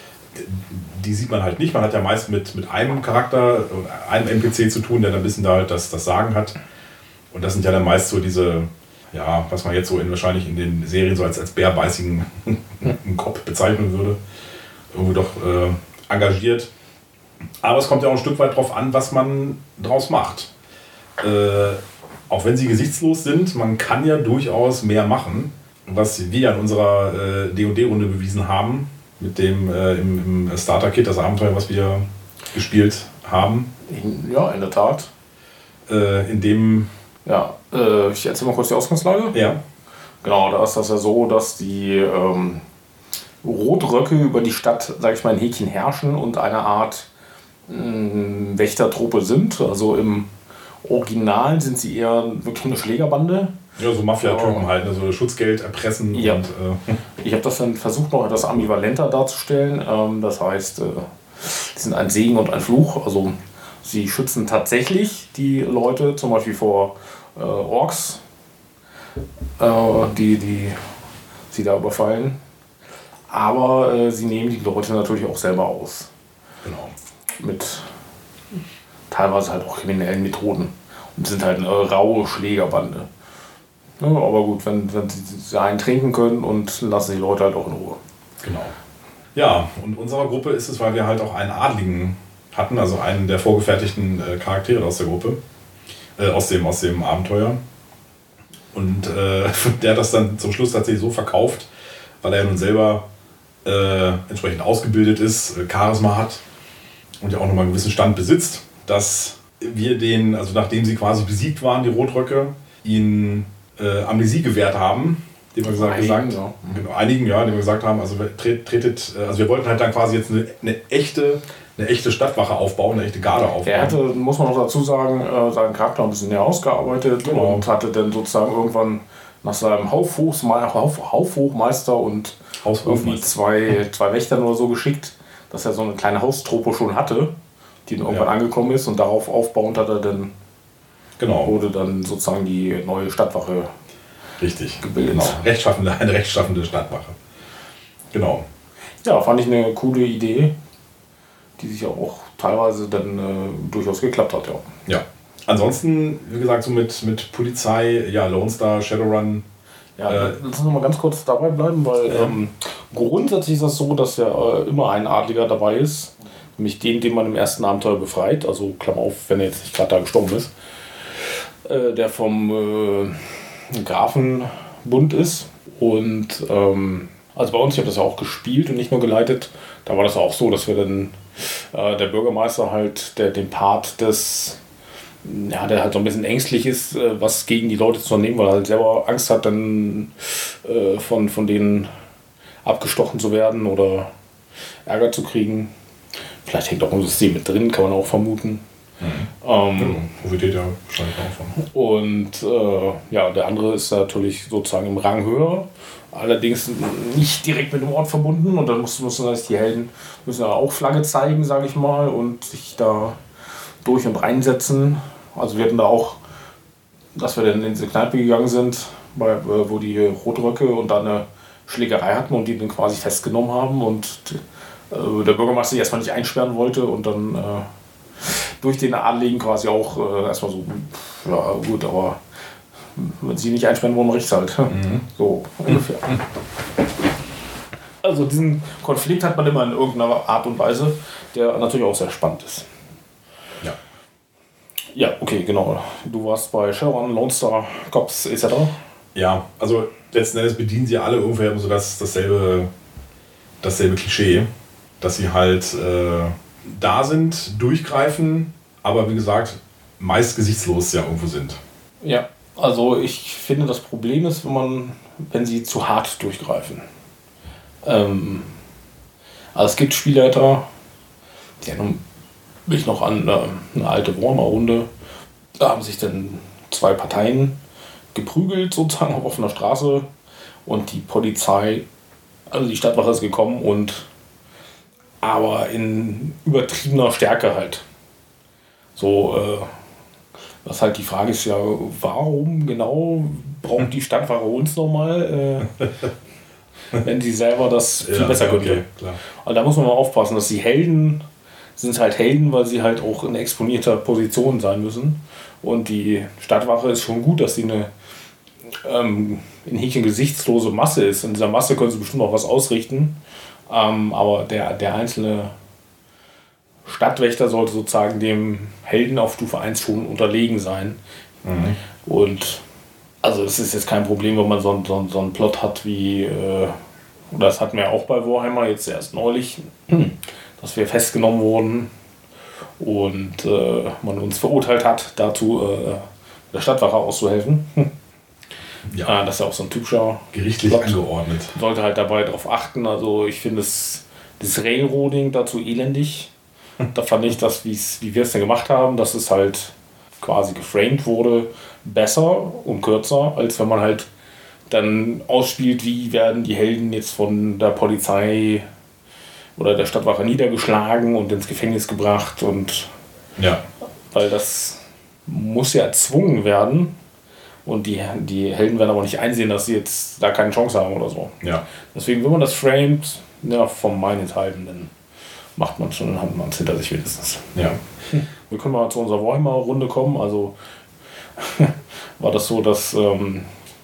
die sieht man halt nicht. Man hat ja meist mit, mit einem Charakter, einem N P C zu tun, der dann ein bisschen da halt das, das Sagen hat. Und das sind ja dann meist so diese, ja, was man jetzt so in, wahrscheinlich in den Serien so als, als bärbeißigen Kopf bezeichnen würde. Irgendwie doch äh, engagiert. Aber es kommt ja auch ein Stück weit drauf an, was man draus macht. Äh, auch wenn sie gesichtslos sind, man kann ja durchaus mehr machen. Was wir in unserer äh, D und D-Runde bewiesen haben, mit dem äh, im, im Starter-Kit, das Abenteuer, was wir gespielt haben. Ja, in der Tat. Äh, in dem... Ja, äh, ich erzähle mal kurz die Ausgangslage. Ja. Genau, da ist das ja so, dass die ähm, Rotröcke über die Stadt, sag ich mal, in Häkchen herrschen und eine Art mh, Wächtertruppe sind. Also im Original sind sie eher wirklich eine Schlägerbande. Ja, so Mafia-Typen halt, ne? So Schutzgeld erpressen. Ja. Und, äh ich habe das dann versucht, noch etwas ambivalenter darzustellen. Ähm, das heißt, äh, die sind ein Segen und ein Fluch. Also sie schützen tatsächlich die Leute, zum Beispiel vor äh, Orks, äh, die, die sie da überfallen. Aber äh, sie nehmen die Leute natürlich auch selber aus. Genau. Mit teilweise halt auch kriminellen Methoden. Und sind halt eine raue Schlägerbande. Ja, aber gut, wenn, wenn sie einen trinken können und lassen die Leute halt auch in Ruhe. Genau. Ja, und unserer Gruppe ist es, weil wir halt auch einen Adligen hatten, also einen der vorgefertigten äh, Charaktere aus der Gruppe, äh, aus, dem, aus dem Abenteuer. Und äh, der hat das dann zum Schluss tatsächlich so verkauft, weil er ja nun selber äh, entsprechend ausgebildet ist, äh, Charisma hat und ja auch nochmal einen gewissen Stand besitzt, dass wir den, also nachdem sie quasi besiegt waren, die Rotröcke, ihnen äh, Amnesie gewährt haben, dem wir gesagt, einigen, gesagt ja. genau, einigen, ja, dem wir gesagt haben, also tret, tretet, also wir wollten halt dann quasi jetzt eine, eine echte eine echte Stadtwache aufbauen, eine echte Garde aufbauen. Er hatte, muss man noch dazu sagen, äh, seinen Charakter ein bisschen näher ausgearbeitet genau. und hatte dann sozusagen irgendwann nach seinem Haufhochmeister Hauf, Haufhochmeister und irgendwie zwei, zwei Wächtern oder so geschickt, dass er so eine kleine Haustruppe schon hatte, die dann irgendwann ja. angekommen ist, und darauf aufbauend hat er dann genau. wurde dann sozusagen die neue Stadtwache Richtig. gebildet. Genau. Rechtschaffende, eine rechtschaffende Stadtwache. Genau. Ja, fand ich eine coole Idee, die sich auch teilweise dann äh, durchaus geklappt hat, ja. Ja. Ansonsten, wie gesagt, so mit, mit Polizei, ja, Lone Star, Shadowrun. Ja, äh, lass uns noch mal ganz kurz dabei bleiben, weil ja. ähm, grundsätzlich ist das so, dass ja äh, immer ein Adliger dabei ist, nämlich den, den man im ersten Abenteuer befreit, also Klammer auf, wenn er jetzt nicht gerade da gestorben ist. äh, der vom äh, Grafenbund ist. Und ähm, also bei uns, ich habe das ja auch gespielt und nicht nur geleitet, da war das auch so, dass wir dann äh, der Bürgermeister halt der, den Part des, ja, der halt so ein bisschen ängstlich ist, äh, was gegen die Leute zu unternehmen, weil er halt selber Angst hat, dann äh, von, von denen abgestochen zu werden oder Ärger zu kriegen. Vielleicht hängt auch ein System mit drin, kann man auch vermuten. Mhm. Ähm, ja, profitiert ja wahrscheinlich auch von. Und äh, ja, der andere ist natürlich sozusagen im Rang höher, allerdings nicht direkt mit dem Ort verbunden. Und dann müssen, müssen die Helden müssen ja auch Flagge zeigen, sage ich mal, und sich da durch und reinsetzen. Also wir hatten da auch, dass wir dann in diese Kneipe gegangen sind, bei, wo die Rotröcke und dann eine Schlägerei hatten und die dann quasi festgenommen haben und äh, der Bürgermeister die erstmal nicht einsperren wollte und dann äh, durch den Adligen quasi auch äh, erstmal so, ja gut, aber wenn sie nicht einsperren wollen, mache ich es halt. Mhm. So ungefähr. Also diesen Konflikt hat man immer in irgendeiner Art und Weise, der natürlich auch sehr spannend ist. Ja. Ja, okay, genau. Du warst bei Shadowrun, Lone Star, Cops et cetera. Ja, also letzten Endes bedienen sie alle ungefähr so das, dasselbe, dasselbe Klischee, dass sie halt äh, da sind, durchgreifen, aber wie gesagt, meist gesichtslos ja irgendwo sind. Ja, also ich finde, das Problem ist, wenn man, wenn sie zu hart durchgreifen. Ähm, also es gibt Spielleiter, die erinnern mich noch an eine, eine alte Warhammer-Runde, da haben sich dann zwei Parteien geprügelt, sozusagen auf offener Straße, und die Polizei, also die Stadtwache ist gekommen und aber in übertriebener Stärke halt. So, äh, was halt die Frage ist ja, warum genau braucht die Stadtwache uns nochmal, äh, wenn sie selber das viel ja, besser könnte. Okay, klar. Und da muss man mal aufpassen, dass die Helden sind halt Helden, weil sie halt auch in exponierter Position sein müssen. Und die Stadtwache ist schon gut, dass sie eine ähm, in Häkchen gesichtslose Masse ist. In dieser Masse können sie bestimmt auch was ausrichten. Ähm, aber der, der einzelne Stadtwächter sollte sozusagen dem Helden auf Stufe eins schon unterlegen sein. Mhm. Und also es ist jetzt kein Problem, wenn man so, so, so einen Plot hat wie, äh, das hatten wir auch bei Warhammer jetzt erst neulich, dass wir festgenommen wurden und äh, man uns verurteilt hat, dazu äh, der Stadtwache auszuhelfen. Ja. Das ist ja auch so ein typischer gerichtlich Plot. Angeordnet. Sollte halt dabei darauf achten. Also ich finde es, das Railroading dazu elendig. Da fand ich das, wie wir es denn gemacht haben, dass es halt quasi geframed wurde, besser und kürzer, als wenn man halt dann ausspielt, wie werden die Helden jetzt von der Polizei oder der Stadtwache niedergeschlagen und ins Gefängnis gebracht. Und ja. Weil das muss ja erzwungen werden. Und die, die Helden werden aber nicht einsehen, dass sie jetzt da keine Chance haben oder so. Ja. Deswegen, wenn man das framet, ja, vom meinethalben, dann macht man schon, dann hat man es hinter sich wenigstens. Ja. Wir können mal zu unserer Warhammer-Runde kommen. Also war das so, dass ähm,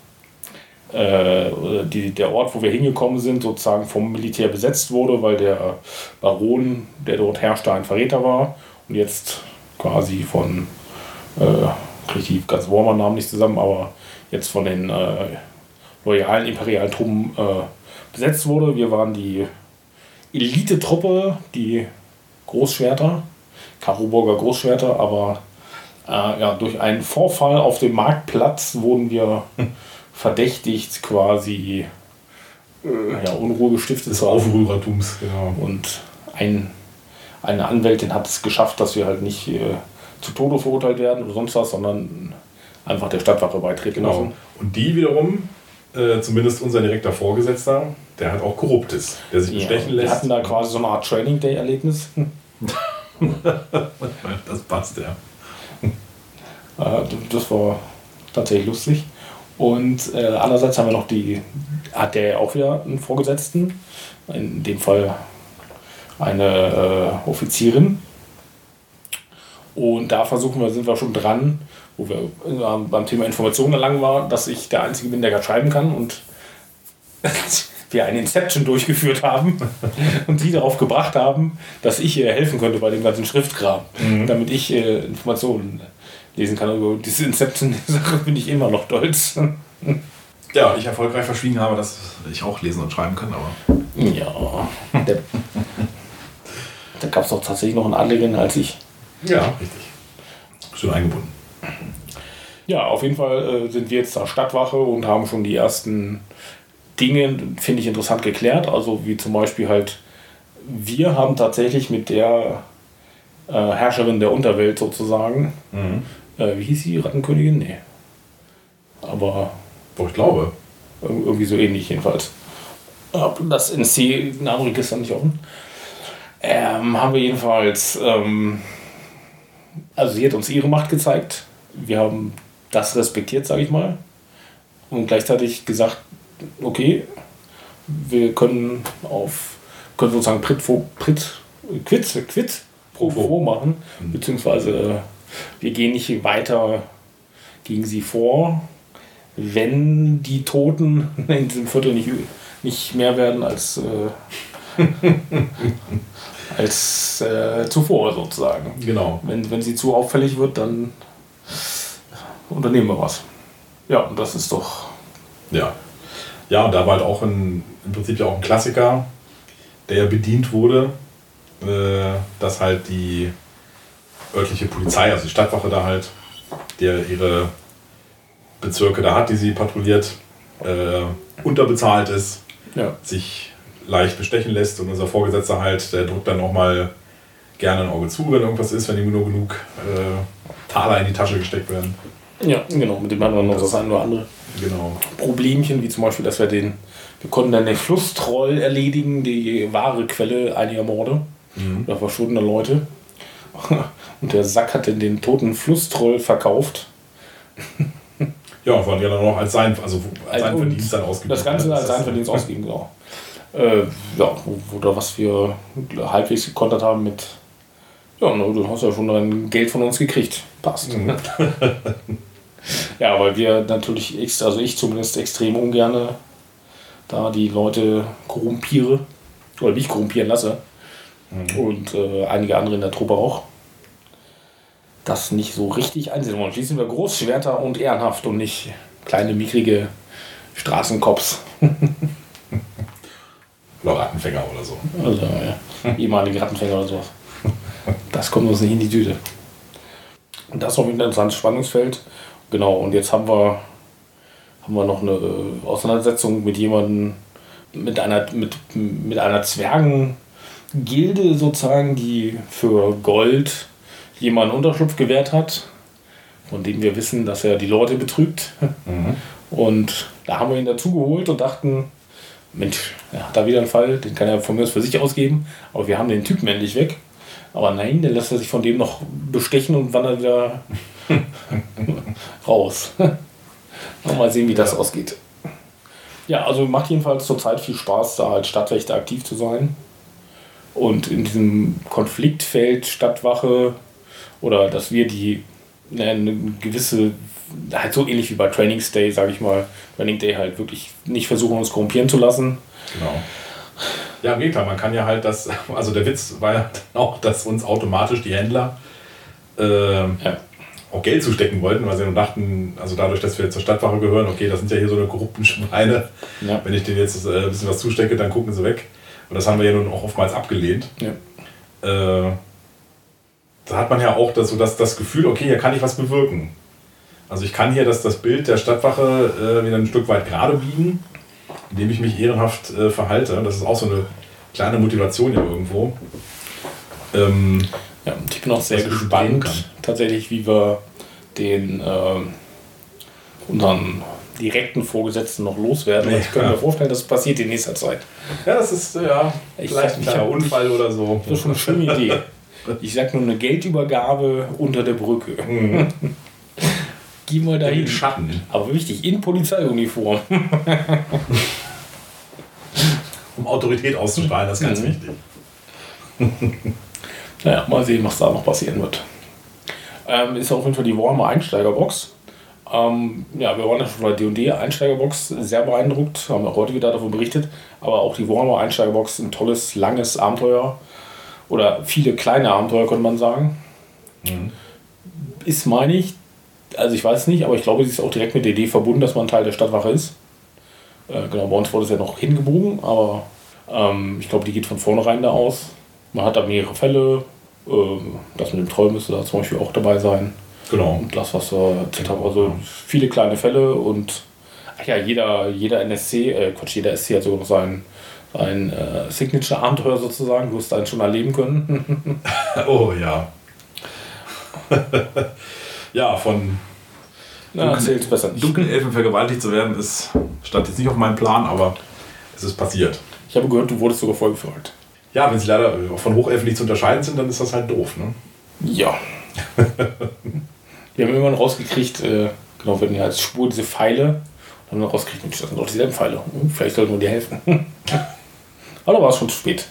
äh, die, der Ort, wo wir hingekommen sind, sozusagen vom Militär besetzt wurde, weil der Baron, der dort herrschte, ein Verräter war und jetzt quasi von äh, kriege ich die ganzen Warhammer-Namen nicht zusammen, aber jetzt von den äh, loyalen imperialen Truppen äh, besetzt wurde. Wir waren die Elite-Truppe, die Großschwerter, Karoburger Großschwerter, aber äh, ja, durch einen Vorfall auf dem Marktplatz wurden wir verdächtigt, quasi äh, ja, Unruhe gestiftet des Aufrührertums, genau. Und ein, eine Anwältin hat es geschafft, dass wir halt nicht äh, zu Tode verurteilt werden oder sonst was, sondern einfach der Stadtwache beitreten genau. lassen. Und die wiederum, äh, zumindest unser direkter Vorgesetzter, der halt auch korrupt ist, der sich Ja, bestechen lässt. Wir hatten da quasi so eine Art Training Day-Erlebnis. Das passt, ja. Das war tatsächlich lustig. Und äh, andererseits haben wir noch die, hat der auch wieder einen Vorgesetzten, in dem Fall eine äh, Offizierin. Und da versuchen wir, sind wir schon dran, wo wir äh, beim Thema Informationen erlangen waren, dass ich der Einzige bin, der gerade schreiben kann und wir eine Inception durchgeführt haben und sie darauf gebracht haben, dass ich ihr helfen könnte bei dem ganzen Schriftkram, mhm. damit ich äh, Informationen lesen kann. Über diese Inception-Sache bin ich immer noch stolz. Ja, ich erfolgreich verschwiegen habe, dass ich auch lesen und schreiben kann, aber... Ja, der, da gab es doch tatsächlich noch einen anderen als ich. Ja, richtig. Schön eingebunden. Ja, auf jeden Fall äh, sind wir jetzt da Stadtwache und haben schon die ersten Dinge, finde ich, interessant geklärt. Also wie zum Beispiel halt, wir haben tatsächlich mit der äh, Herrscherin der Unterwelt sozusagen, mhm. äh, wie hieß sie, Rattenkönigin? Nee. Aber... Doch, ich glaube. Irgendwie so ähnlich jedenfalls. Das N C-Namenregister nicht offen. Ähm, haben wir jedenfalls, ähm, also sie hat uns ihre Macht gezeigt. Wir haben das respektiert, sage ich mal. Und gleichzeitig gesagt, okay, wir können auf, können sozusagen Prit, Prit, Quid, Quid pro quo machen, mhm. beziehungsweise wir gehen nicht weiter gegen sie vor, wenn die Toten in diesem Viertel nicht, nicht mehr werden als, äh, als äh, zuvor sozusagen. Genau. Wenn, wenn sie zu auffällig wird, dann unternehmen wir was. Ja, und das ist doch... Ja, ja und da war halt auch ein, im Prinzip ja auch ein Klassiker, der ja bedient wurde, äh, dass halt die örtliche Polizei, also die Stadtwache da halt, der ihre Bezirke da hat, die sie patrouilliert, äh, unterbezahlt ist, ja. sich leicht bestechen lässt und unser Vorgesetzter halt, der drückt dann auch mal gerne ein Auge zu, wenn irgendwas ist, wenn ihm nur genug äh, Taler in die Tasche gesteckt werden. Ja, genau, mit dem haben wir noch das ein oder andere genau. Problemchen, wie zum Beispiel, dass wir den, wir konnten dann den Flusstroll erledigen, die wahre Quelle einiger Morde mhm. oder verschwundener Leute. Und der Sack hat dann den toten Flusstroll verkauft. Ja, und wollen ja dann noch als sein, also als sein Verdienst dann ausgegeben. Das Ganze als sein Verdienst ausgegeben, genau. Äh, ja, oder was wir halbwegs gekontert haben mit, ja, du hast ja schon dein Geld von uns gekriegt. Passt. Mhm. Ja, weil wir natürlich, also ich zumindest extrem ungern da die Leute korrumpiere oder mich korrumpieren lasse. Mhm. Und äh, einige andere in der Truppe auch. Das nicht so richtig einsehen wollen. Schließlich sind wir Großschwerter und ehrenhaft und nicht kleine, mickrige Straßenkops. Oder Rattenfänger oder so. Also, ja. Ehemalige Rattenfänger oder sowas. Das kommt uns nicht in die Tüte. Und das ist noch ein interessantes Spannungsfeld. Genau, und jetzt haben wir, haben wir noch eine Auseinandersetzung mit jemandem, mit einer, mit, mit einer Zwergengilde sozusagen, die für Gold jemanden Unterschlupf gewährt hat, von dem wir wissen, dass er die Leute betrügt. Mhm. Und da haben wir ihn dazu geholt und dachten, Mensch, er hat da wieder einen Fall, den kann er von mir aus für sich ausgeben, aber wir haben den Typen endlich weg. Aber nein, der lässt er sich von dem noch bestechen und wandert wieder raus. Mal sehen, wie das ja. ausgeht. Ja, also macht jedenfalls zurzeit viel Spaß, da als Stadtwächter aktiv zu sein. Und in diesem Konfliktfeld Stadtwache oder dass wir die eine gewisse, halt so ähnlich wie bei Trainings Day, sage ich mal, Training Day halt wirklich nicht versuchen, uns korrumpieren zu lassen. Genau. Ja, im Gegenteil, man kann ja halt das, also der Witz war ja auch, dass uns automatisch die Händler äh, ja. auch Geld zustecken wollten, weil sie nur dachten, also dadurch, dass wir zur Stadtwache gehören, okay, das sind ja hier so eine korrupten Schweine, ja. wenn ich denen jetzt äh, ein bisschen was zustecke, dann gucken sie weg. Und das haben wir ja nun auch oftmals abgelehnt. Ja. Äh, da hat man ja auch das, so das, das Gefühl, okay, hier kann ich was bewirken. Also ich kann hier das, das Bild der Stadtwache äh, wieder ein Stück weit gerade biegen, indem ich mich ehrenhaft äh, verhalte. Das ist auch so eine kleine Motivation ja irgendwo. Ähm, ja, ich bin auch sehr gespannt, tatsächlich, wie wir den äh, unseren direkten Vorgesetzten noch loswerden. Ja. Ich könnte mir vorstellen, das passiert in nächster Zeit. Ja, das ist ja ich vielleicht ein kleiner Unfall oder so. Das ist schon eine schöne Idee. Ich sag nur eine Geldübergabe unter der Brücke. Mhm. Geh mal dahin. In Schatten. Aber wichtig, in Polizeiuniform. Um Autorität auszustrahlen, das ist ganz mhm. wichtig. Naja, mal sehen, was da noch passieren wird. Ähm, ist auf jeden Fall die Warhammer Einsteigerbox. Ähm, ja, wir waren ja schon bei D und D Einsteigerbox sehr beeindruckt, haben auch heute wieder davon berichtet. Aber auch die Warhammer Einsteigerbox, ein tolles, langes Abenteuer. Oder viele kleine Abenteuer, könnte man sagen. Mhm. Ist, meine ich, Also ich weiß nicht, aber ich glaube, sie ist auch direkt mit der Idee verbunden, dass man Teil der Stadtwache ist. Äh, genau, bei uns wurde es ja noch hingebogen, aber ähm, ich glaube, die geht von vornherein da aus. Man hat da mehrere Fälle. Äh, das mit dem Troll müsste da zum Beispiel auch dabei sein. Genau. Und das, was wir erzählt haben. Also viele kleine Fälle und ach ja, jeder, jeder N S C, äh, Quatsch, jeder S C hat sogar noch sein, sein äh, Signature-Abenteuer sozusagen. Du wirst einen schon erleben können. Oh ja. Ja, von Na, erzähl's besser nicht. Dunkelelfen vergewaltigt zu werden, ist, stand jetzt nicht auf meinem Plan, aber es ist passiert. Ich habe gehört, du wurdest sogar vorgefragt. Ja, wenn sie leider von Hochelfen nicht zu unterscheiden sind, dann ist das halt doof, ne? Ja. Wir haben irgendwann rausgekriegt, äh, genau, wir hatten ja als Spur diese Pfeile, und haben dann rausgekriegt, das sind doch dieselben Pfeile. Hm, vielleicht sollten wir dir helfen. Aber da war es schon zu spät.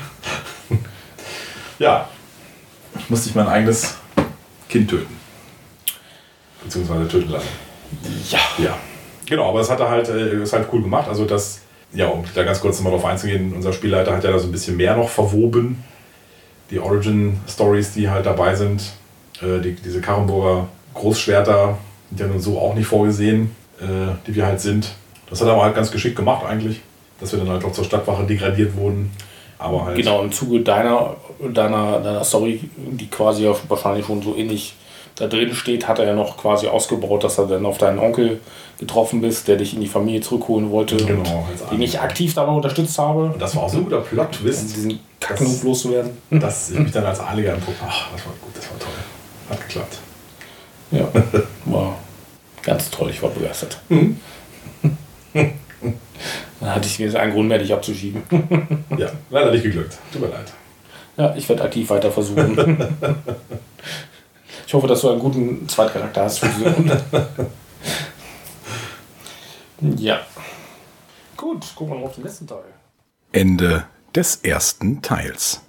Ja, musste ich mein eigenes Kind töten. Beziehungsweise töten lassen. Ja. Ja. Genau, aber es hat er halt, äh, ist halt cool gemacht. Also das, ja, um da ganz kurz nochmal drauf einzugehen, unser Spielleiter hat ja da so ein bisschen mehr noch verwoben. Die Origin-Stories, die halt dabei sind. Äh, die, diese Karrenburger Großschwerter sind ja nun so auch nicht vorgesehen, äh, die wir halt sind. Das hat er aber halt ganz geschickt gemacht eigentlich. Dass wir dann halt auch zur Stadtwache degradiert wurden. Aber halt Genau, im Zuge deiner, deiner, deiner Story, die quasi ja wahrscheinlich schon so ähnlich da drin steht, hat er ja noch quasi ausgebaut, dass er dann auf deinen Onkel getroffen bist, der dich in die Familie zurückholen wollte. Genau, und den ich aktiv dabei unterstützt habe. Und das war auch so ein guter Plot-Twist. Um diesen Kacknoob loszuwerden. Dass ich mich dann als Adliger angucke. Ach, das war gut, das war toll. Hat geklappt. Ja, war ganz toll, ich war begeistert. Mhm. Dann hatte ich mir einen Grund mehr, dich abzuschieben. Ja, leider nicht geglückt. Tut mir leid. Ja, ich werde aktiv weiter versuchen. Ich hoffe, dass du einen guten Zweitcharakter hast für diese Runde. Ja. Gut, gucken wir mal auf den letzten Teil. Ende des ersten Teils.